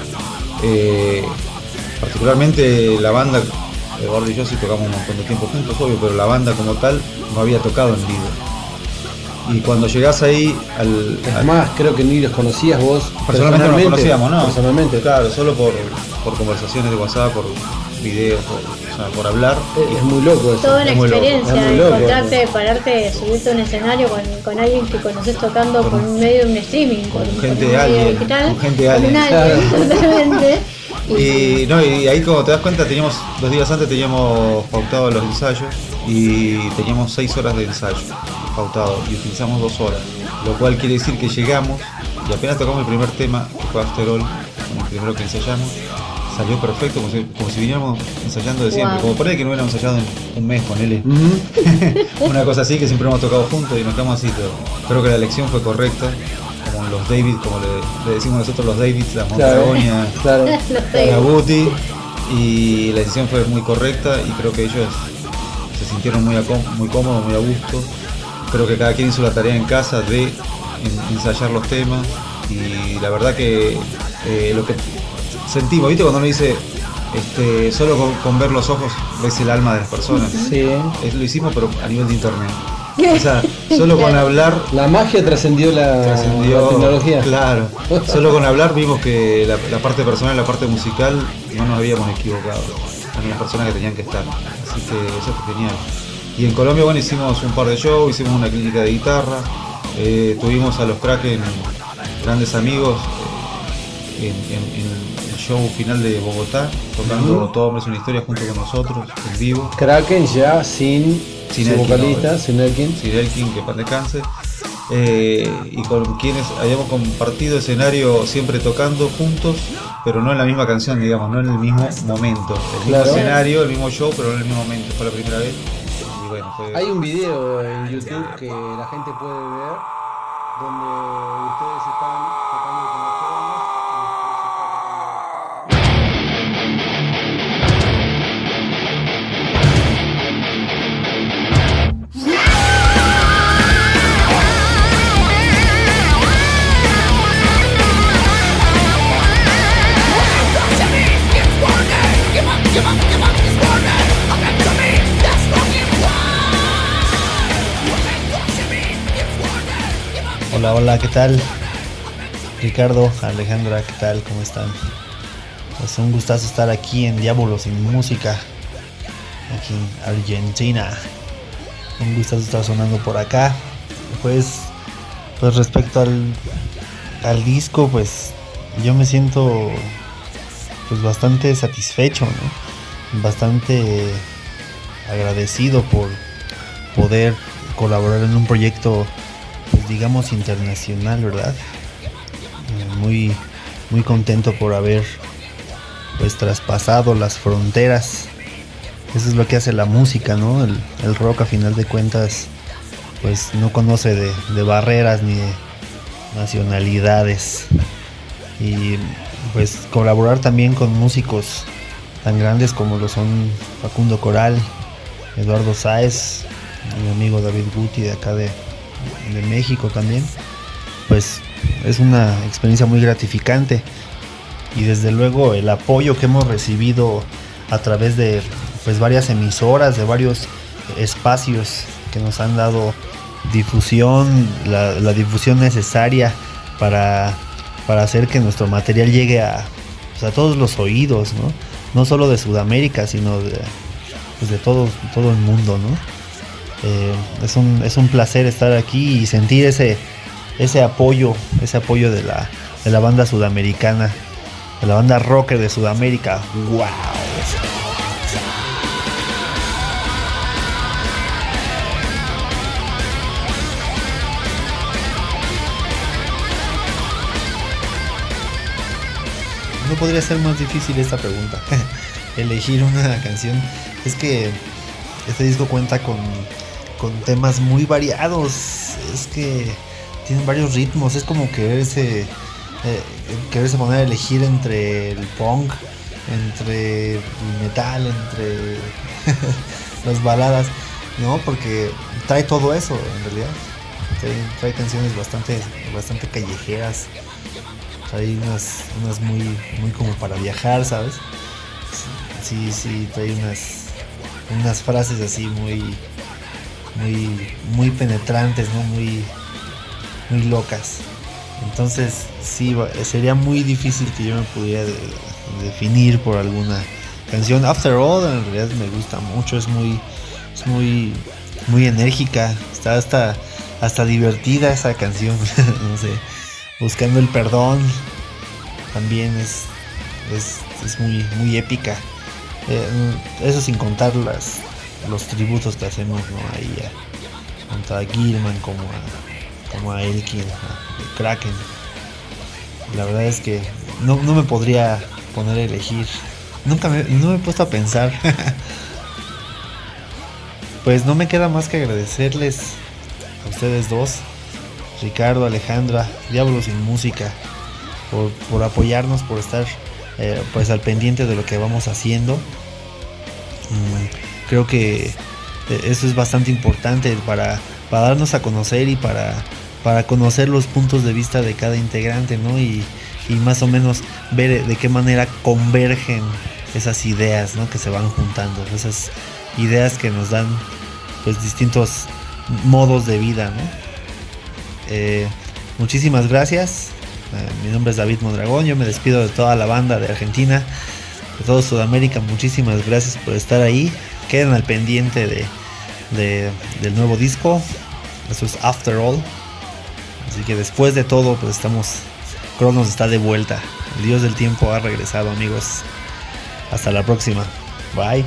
Particularmente la banda, Eduardo y yo sí tocamos un montón de tiempo juntos, obvio, pero la banda como tal no había tocado en vivo. Y cuando llegás ahí Además, creo que ni los conocías vos. Personalmente no nos conocíamos, ¿no? Personalmente. Claro, solo por conversaciones de WhatsApp, por videos, por hablar. Es muy loco eso. Toda una experiencia, loco. encontrarte, pararte, subirte a un escenario con alguien que conoces tocando por medio de un streaming, con gente un de medio alguien, digital, con gente de alguien. totalmente. Y ahí como te das cuenta, 2 días antes teníamos pautados los ensayos y teníamos 6 horas de ensayo pautado y utilizamos 2 horas, lo cual quiere decir que llegamos y apenas tocamos el primer tema, que fue After All, el primero que ensayamos, salió perfecto, como si viniéramos ensayando de siempre, como por ahí que no hubiéramos ensayado en un mes con él. Una cosa así, que siempre hemos tocado juntos y nos quedamos así, pero creo que la elección fue correcta. Como los David, como le decimos nosotros los Davids, la Montagonia, la Guti, y la decisión fue muy correcta y creo que ellos se sintieron muy cómodos, muy a gusto. Creo que cada quien hizo la tarea en casa de ensayar los temas y la verdad que lo que sentimos, ¿viste? Cuando uno dice solo con ver los ojos ves el alma de las personas. Sí. Lo hicimos pero a nivel de internet. O sea, solo con hablar... La magia trascendió la tecnología. Claro. Solo con hablar vimos que la parte personal, la parte musical, no nos habíamos equivocado. Eran las personas que tenían que estar. Así que eso fue genial. Y en Colombia, bueno, hicimos un par de shows, hicimos una clínica de guitarra. Tuvimos a los Kraken, grandes amigos, en el show final de Bogotá, tocando Todo Hombre es una Historia junto con nosotros, en vivo. Kraken ya sin su vocalista, sin Elkin, que paz descanse, y con quienes habíamos compartido escenario siempre tocando juntos, pero no en la misma canción, digamos, no en el mismo momento, el mismo escenario, el mismo show, pero no en el mismo momento, fue la primera vez. Y bueno, hay un video en YouTube que la gente puede ver donde ustedes están tocando con los jóvenes. It's warning, Hola, ¿qué tal? Ricardo, Alejandra, ¿qué tal? ¿Cómo están? Pues un gustazo estar aquí en Diábolos sin Música, aquí en Argentina. Un gustazo estar sonando por acá. Pues respecto al disco, pues yo me siento pues bastante satisfecho, ¿no? Bastante agradecido por poder colaborar en un proyecto, pues digamos, internacional, ¿verdad? Muy, muy contento por haber pues traspasado las fronteras. Eso es lo que hace la música, ¿no? El rock, a final de cuentas, pues no conoce de barreras ni de nacionalidades. Y pues colaborar también con músicos tan grandes como lo son Facundo Coral, Eduardo Sáez, mi amigo David Guti de acá de México también, pues es una experiencia muy gratificante. Y desde luego el apoyo que hemos recibido a través de pues varias emisoras, de varios espacios que nos han dado difusión, la difusión necesaria para hacer que nuestro material llegue a todos los oídos, ¿no? No solo de Sudamérica, sino de todo el mundo, ¿no? Es un placer estar aquí y sentir ese apoyo de la banda sudamericana, de la banda rocker de Sudamérica. ¡Wow! No podría ser más difícil esta pregunta. Elegir una canción. Es que este disco cuenta con temas muy variados. Es que tienen varios ritmos. Es como quererse poner a elegir entre el punk, entre el metal, entre las baladas, ¿no? Porque trae todo eso en realidad. Trae canciones bastante callejeras. Trae unas muy como para viajar, ¿sabes? Sí, trae unas frases así muy penetrantes, ¿no? Muy locas. Entonces sí, sería muy difícil que yo me pudiera definir por alguna canción. After All en realidad me gusta mucho, es muy enérgica, está hasta divertida esa canción. No sé, Buscando el Perdón también es muy épica. Eso sin contar los tributos que hacemos, ¿no? Ahí tanto a Gilman como a Elkin, a Kraken. La verdad es que no me podría poner a elegir. No me he puesto a pensar. Pues no me queda más que agradecerles a ustedes dos, Ricardo, Alejandra, Diábolos sin Música, por apoyarnos, por estar pues al pendiente de lo que vamos haciendo. Creo que eso es bastante importante para darnos a conocer y para conocer los puntos de vista de cada integrante, ¿no? Y más o menos ver de qué manera convergen esas ideas, ¿no? Que se van juntando, esas ideas que nos dan pues distintos modos de vida, ¿no? Muchísimas gracias. Mi nombre es David Mondragón. Yo me despido de toda la banda de Argentina, de todo Sudamérica. Muchísimas gracias por estar ahí. Queden al pendiente del nuevo disco. Eso es After All. Así que después de todo, pues Cronos está de vuelta. El dios del tiempo ha regresado, amigos. Hasta la próxima. Bye.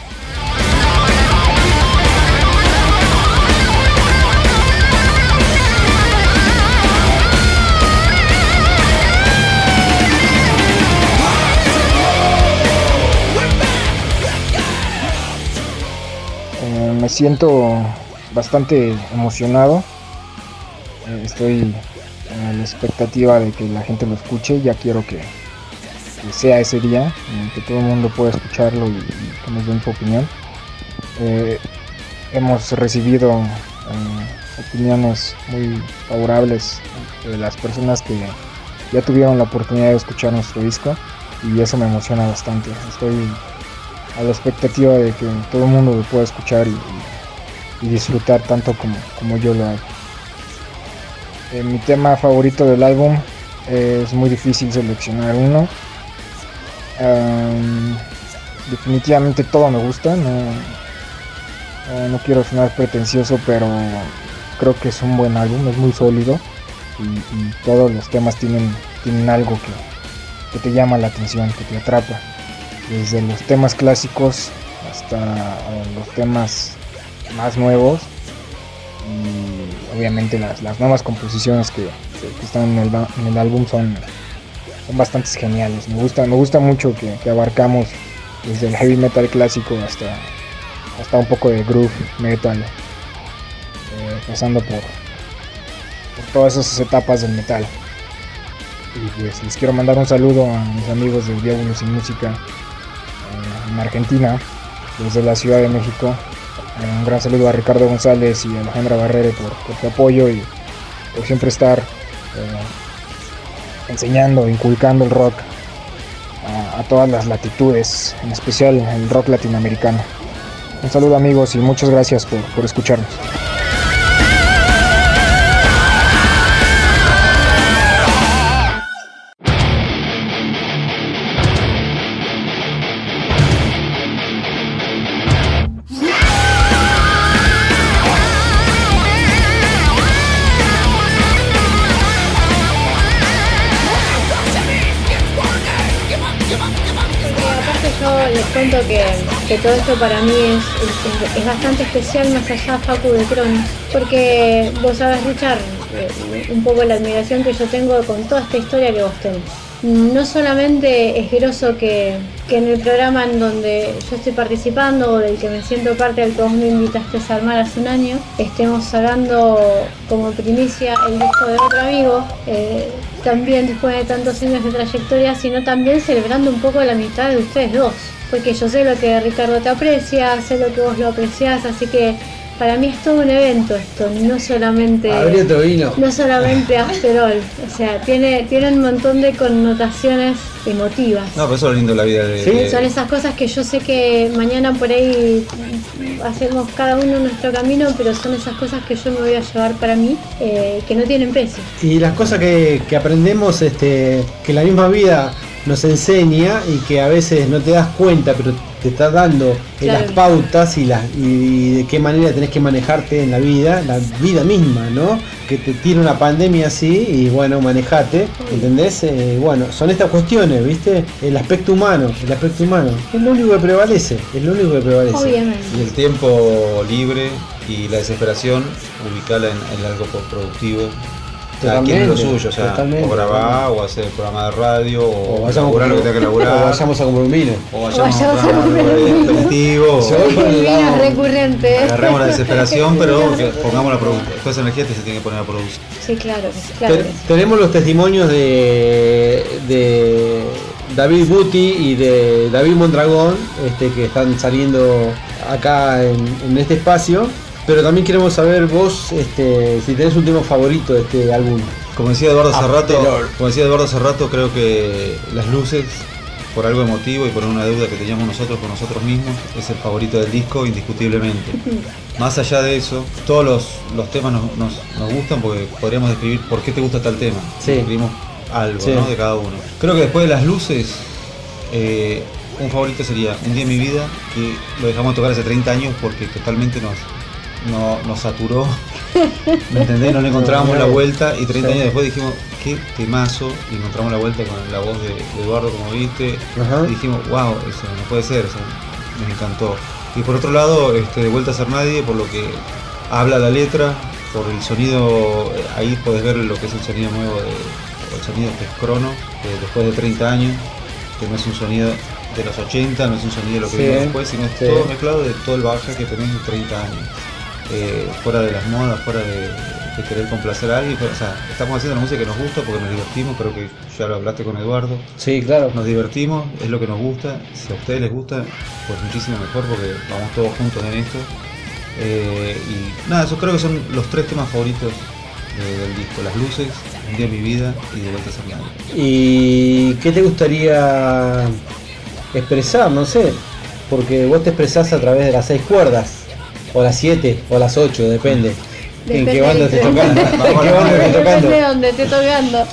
Me siento bastante emocionado. Estoy en la expectativa de que la gente lo escuche. Ya quiero que sea ese día en el que todo el mundo pueda escucharlo y que nos den su opinión. Hemos recibido opiniones muy favorables de las personas que ya tuvieron la oportunidad de escuchar nuestro disco, y eso me emociona bastante. Estoy a la expectativa de que todo el mundo lo pueda escuchar y disfrutar tanto como yo lo hago. Mi tema favorito del álbum es muy difícil seleccionar uno. Definitivamente todo me gusta, no quiero sonar pretencioso, pero creo que es un buen álbum, es muy sólido y todos los temas tienen algo que te llama la atención, que te atrapa, desde los temas clásicos hasta los temas más nuevos, y obviamente las nuevas composiciones que están en el álbum son bastante geniales. Me gusta mucho que abarcamos desde el heavy metal clásico hasta un poco de groove metal, pasando por todas esas etapas del metal. Y pues les quiero mandar un saludo a mis amigos de Diábolos y Música en Argentina, desde la Ciudad de México. Un gran saludo a Ricardo González y a Alejandra Barrere por su apoyo y por siempre estar enseñando, inculcando el rock a todas las latitudes, en especial el rock latinoamericano. Un saludo, amigos, y muchas gracias por escucharnos. Les cuento que todo esto para mí es bastante especial, más allá, Facu, de Cron, porque vos sabés, Richard, un poco la admiración que yo tengo con toda esta historia que vos tenés. No solamente es groso que en el programa en donde yo estoy participando, o del que me siento parte, del que vos me invitaste a armar hace un año, estemos sacando como primicia el disco de otro amigo, también después de tantos años de trayectoria, sino también celebrando un poco la amistad de ustedes dos, porque yo sé lo que Ricardo te aprecia, sé lo que vos lo apreciás, así que para mí es todo un evento esto, no solamente After All, o sea, tiene un montón de connotaciones emotivas. No, pero eso es lo lindo de la vida. ¿Sí? Son esas cosas que yo sé que mañana por ahí hacemos cada uno nuestro camino, pero son esas cosas que yo me voy a llevar para mí, que no tienen peso. Y las cosas que aprendemos, que la misma vida nos enseña y que a veces no te das cuenta, pero te está dando las pautas y de qué manera tenés que manejarte en la vida misma, ¿no? Que te tira una pandemia así y bueno, manejate, ¿entendés? Bueno, son estas cuestiones, ¿viste? El aspecto humano, es lo único que prevalece, Obviamente. Y el tiempo libre y la desesperación, ubicarla en algo productivo. Cada quien es lo suyo, o sea, o grabar, o hacer programa de radio, o laburar lo que tenga que laburar, o vayamos a comprar un vino, o vayamos a comprar un aperitivo, el vino es recurrente. Agarremos la desesperación, pero que pongamos toda esa energía que se tiene que poner a producir. Sí, claro. Tenemos los testimonios de David Guti y de David Mondragón, que están saliendo acá en este espacio. Pero también queremos saber vos, si tenés un tema favorito de este álbum. Como decía Eduardo hace rato, creo que Las Luces, por algo emotivo y por una deuda que teníamos nosotros con nosotros mismos, es el favorito del disco, indiscutiblemente. Más allá de eso, todos los temas nos gustan, porque podríamos describir por qué te gusta tal tema. Sí. Describimos algo, ¿no? De cada uno. Creo que después de Las Luces, un favorito sería Un Día en Mi Vida, que lo dejamos de tocar hace 30 años porque totalmente nos saturó, ¿me entendés? No le encontrábamos la vuelta y 30 años después dijimos, qué temazo, y encontramos la vuelta con la voz de Eduardo, como viste. Y dijimos, wow, eso no puede ser, eso nos encantó. Y por otro lado, De Vuelta a Ser Nadie, por lo que habla la letra, por el sonido, ahí podés ver lo que es el sonido nuevo, el sonido que es Crono, después de 30 años, que no es un sonido de los 80, no es un sonido de lo que vino después, sino es todo mezclado de todo el bagaje que tenés de 30 años. Fuera de las modas, fuera de querer complacer a alguien, o sea, estamos haciendo la música que nos gusta porque nos divertimos, creo que ya lo hablaste con Eduardo. Sí, claro. Nos divertimos, es lo que nos gusta, si a ustedes les gusta, pues muchísimo mejor porque vamos todos juntos en esto. Y nada, eso creo que son los 3 temas favoritos del disco: Las Luces, Un Día en Mi Vida y De Vuelta a Ser Nadie. ¿Y qué te gustaría expresar? No sé, porque vos te expresás a través de las 6 cuerdas, o las 7, o las 8, depende. ¿En qué banda estés tocando? ¿En qué banda estés Depende tocando? de dónde esté tocando.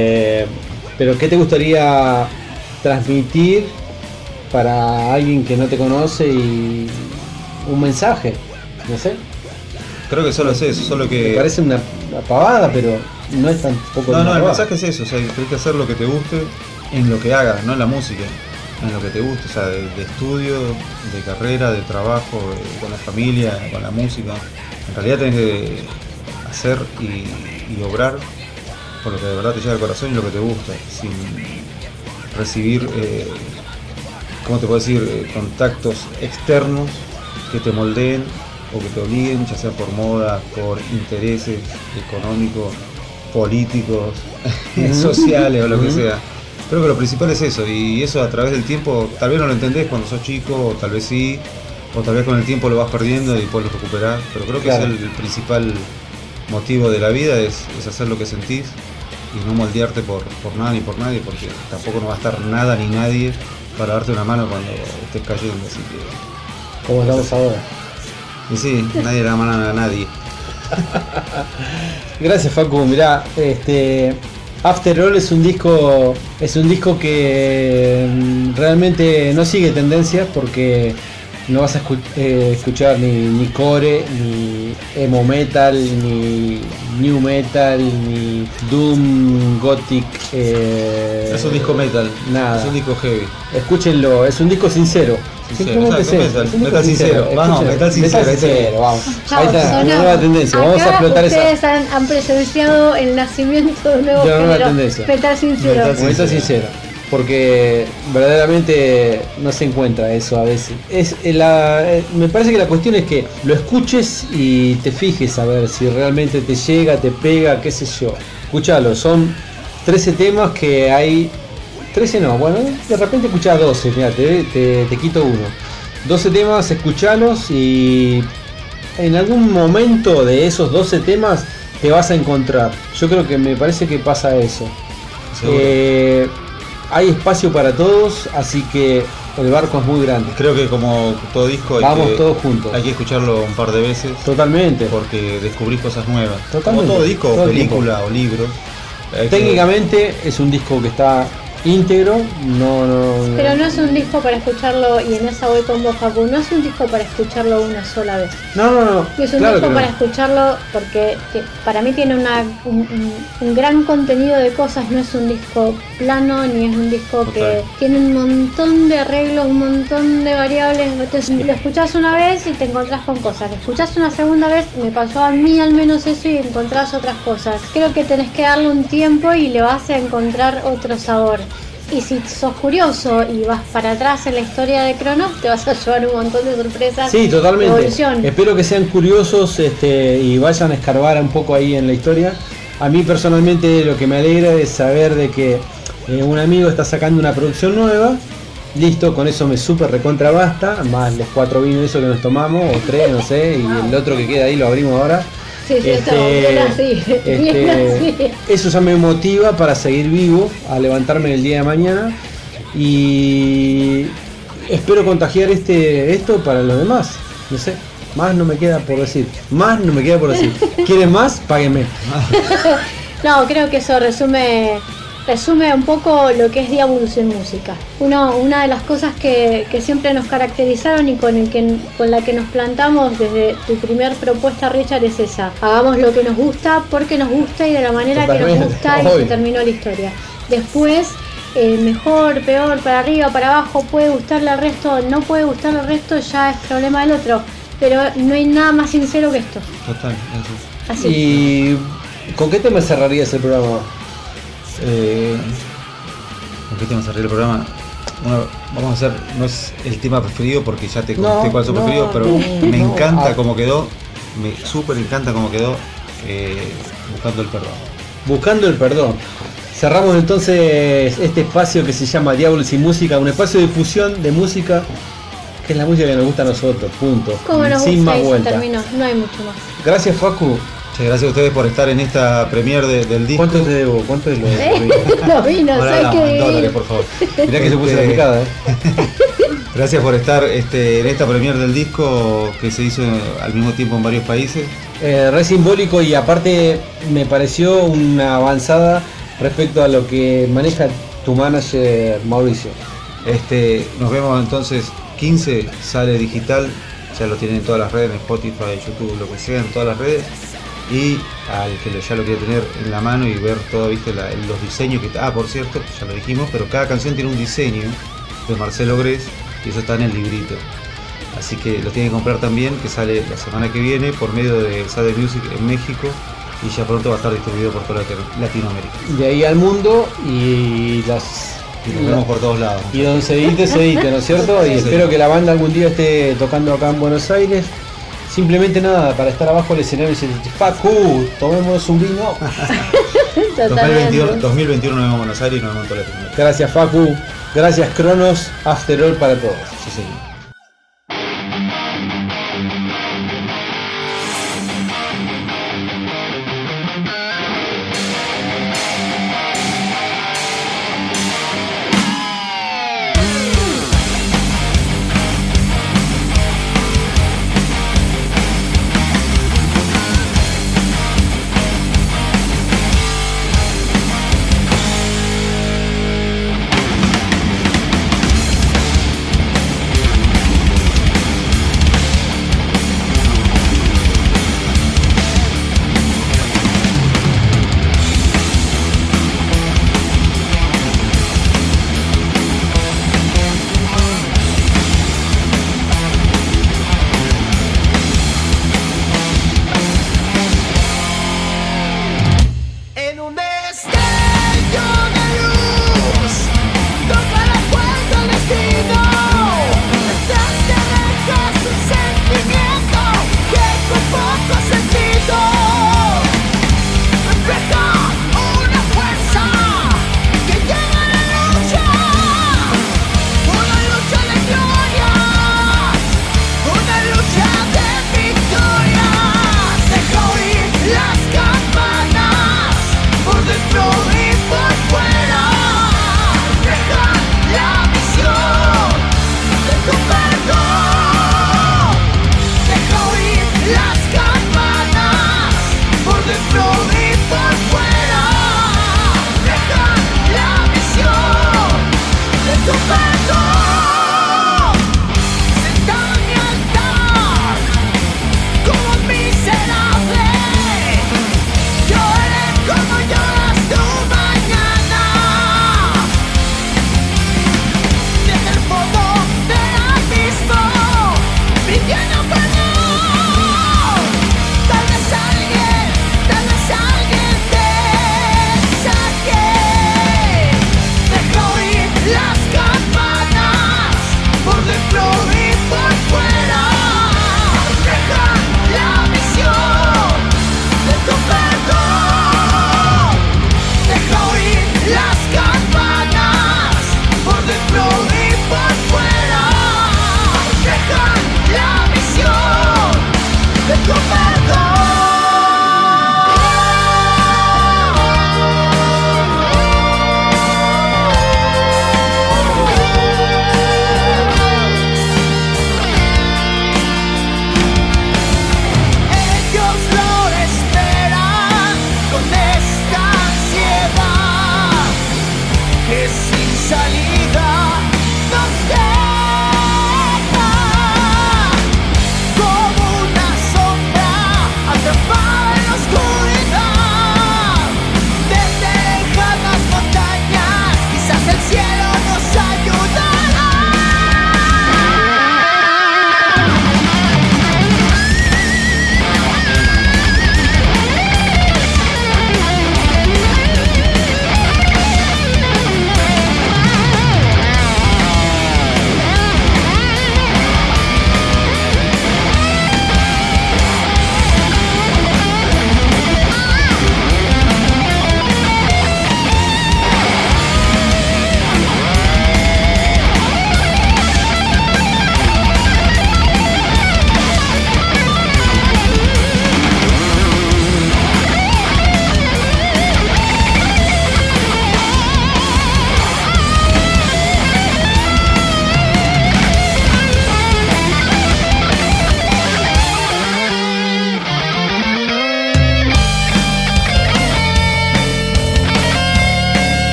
Pero ¿qué te gustaría transmitir para alguien que no te conoce y un mensaje? No sé. Creo que solo es eso, solo que... Me parece una pavada, pero no es tampoco No, una no, el pavada. mensaje es eso, o sea, tenés que hacer lo que te guste en lo que hagas, no en la música, en lo que te guste, o sea, de estudio, de carrera, de trabajo, con la familia, con la música. En realidad tenés que hacer y obrar por lo que de verdad te llega al corazón y lo que te gusta, sin recibir, ¿cómo te puedo decir?, contactos externos que te moldeen o que te obliguen, ya sea por moda, por intereses económicos, políticos, sociales o lo que sea. Creo que lo principal es eso, y eso a través del tiempo, tal vez no lo entendés cuando sos chico, o tal vez sí, o tal vez con el tiempo lo vas perdiendo y después lo recuperás, pero creo que Claro. es el principal motivo de la vida, es hacer lo que sentís y no moldearte por nada ni por nadie, porque tampoco no va a estar nada ni nadie para darte una mano cuando estés cayendo, así que... Como estamos ahora. Y sí, nadie le da mano a nadie. Gracias, Facu. Mirá, After All es un disco que realmente no sigue tendencias, porque no vas a escuchar ni core, ni emo metal, ni new metal, ni doom, gothic. Es un disco metal, nada. es un disco heavy. Escúchenlo, es un disco sincero. Simplemente exacto, es eso, es un disco metal sincero. Vamos, Escúchenlo. metal sincero, vamos. Chao, Ahí está, una sonó. nueva tendencia. Vamos a Acá explotar esa. ustedes han presenciado el nacimiento de un nuevo De una nueva género. tendencia. Metal sincero. Metal sincero. Porque verdaderamente no se encuentra eso a veces. Me parece que la cuestión es que lo escuches y te fijes a ver si realmente te llega, te pega, qué sé yo. Escuchalo, son 13 temas que hay. 13 no, bueno, de repente escuchás 12, mirá, te quito uno. 12 temas, escuchalos y en algún momento de esos 12 temas te vas a encontrar. Yo creo que me parece que pasa eso. Hay espacio para todos, así que el barco es muy grande. Creo que como todo disco vamos todos juntos. Hay que escucharlo un par de veces. Totalmente. Porque descubrís cosas nuevas. Totalmente. Como todo disco, Todo el película o libro. Técnicamente es un disco que está íntegro, Pero no es un disco para escucharlo, y en esa voy con vos, Facu, no es un disco para escucharlo una sola vez. No. Es un claro disco que para no. escucharlo porque para mí tiene un gran contenido de cosas, no es un disco plano, ni es un disco que tiene un montón de arreglos, un montón de variables. Entonces lo escuchás una vez y te encontrás con cosas, lo escuchás una segunda vez, me pasó a mí al menos eso, y encontrás otras cosas. Creo que tenés que darle un tiempo y le vas a encontrar otro sabor. Y si sos curioso y vas para atrás en la historia de Cronos, te vas a llevar un montón de sorpresas. Sí, de totalmente. evolución. Espero que sean curiosos y vayan a escarbar un poco ahí en la historia. A mí personalmente lo que me alegra es saber de que un amigo está sacando una producción nueva. Listo, con eso me súper recontra basta. Más los 4 vinos esos que nos tomamos, o 3, no sé, y el otro que queda ahí lo abrimos ahora. Sí, estamos bien así, bien así. Eso ya me motiva para seguir vivo, a levantarme el día de mañana, y espero contagiar esto para los demás. No sé, más no me queda por decir. ¿Quieren más? Páguenme. No, creo que eso resume un poco lo que es Diabolus en música. Una de las cosas que siempre nos caracterizaron y con la que nos plantamos desde tu primer propuesta, Richard, es esa: hagamos lo que nos gusta porque nos gusta y de la manera que nos gusta, y se terminó la historia. Después, mejor, peor, para arriba, para abajo, puede gustarle al resto, no puede gustarle al resto, ya es problema del otro, pero no hay nada más sincero que esto. Total, Así. ¿Y con qué tema cerrarías el programa? ¿Con qué tema cerré el programa? Vamos a hacer, no es el tema preferido porque ya te conté cuál es su preferido, pero me encanta cómo quedó, me súper encanta cómo quedó, Buscando el Perdón. Buscando el Perdón. Cerramos entonces este espacio que se llama Diabolus y Música, un espacio de difusión de música, que es la música que nos gusta a nosotros, punto. Como nos Sin gusta, más y se vuelta. terminó, no hay mucho más. Gracias, Facu. Muchas gracias a ustedes por estar en esta premiere del disco. ¿Cuánto te debo? ¿Cuánto es lo Los vinos, Ahora hay que hablamos en vivir. dólares, por favor. Mirá que se puso la picada, Gracias por estar en esta premiere del disco que se hizo al mismo tiempo en varios países. Re simbólico y aparte me pareció una avanzada respecto a lo que maneja tu manager Mauricio. Nos vemos entonces 15, sale digital, ya lo tienen en todas las redes, en Spotify, YouTube, lo que sea, en todas las redes. Y al que ya lo quiere tener en la mano y ver todo, viste, los diseños que... por cierto, ya lo dijimos, pero cada canción tiene un diseño de Marcelo Gres y eso está en el librito. Así que lo tienen que comprar también, que sale la semana que viene por medio de Sade Music en México y ya pronto va a estar distribuido por toda Latinoamérica. De ahí al mundo y nos vemos por todos lados. Y donde se edite, ¿no es cierto? Y espero que la banda algún día esté tocando acá en Buenos Aires. Simplemente nada, para estar abajo del escenario y decir, Facu, tomemos un vino. 2021 nos vemos en Buenos Aires y nos vemos en toda Latinoamérica. Gracias Facu, gracias Cronos, After All para todos. Sí, señor.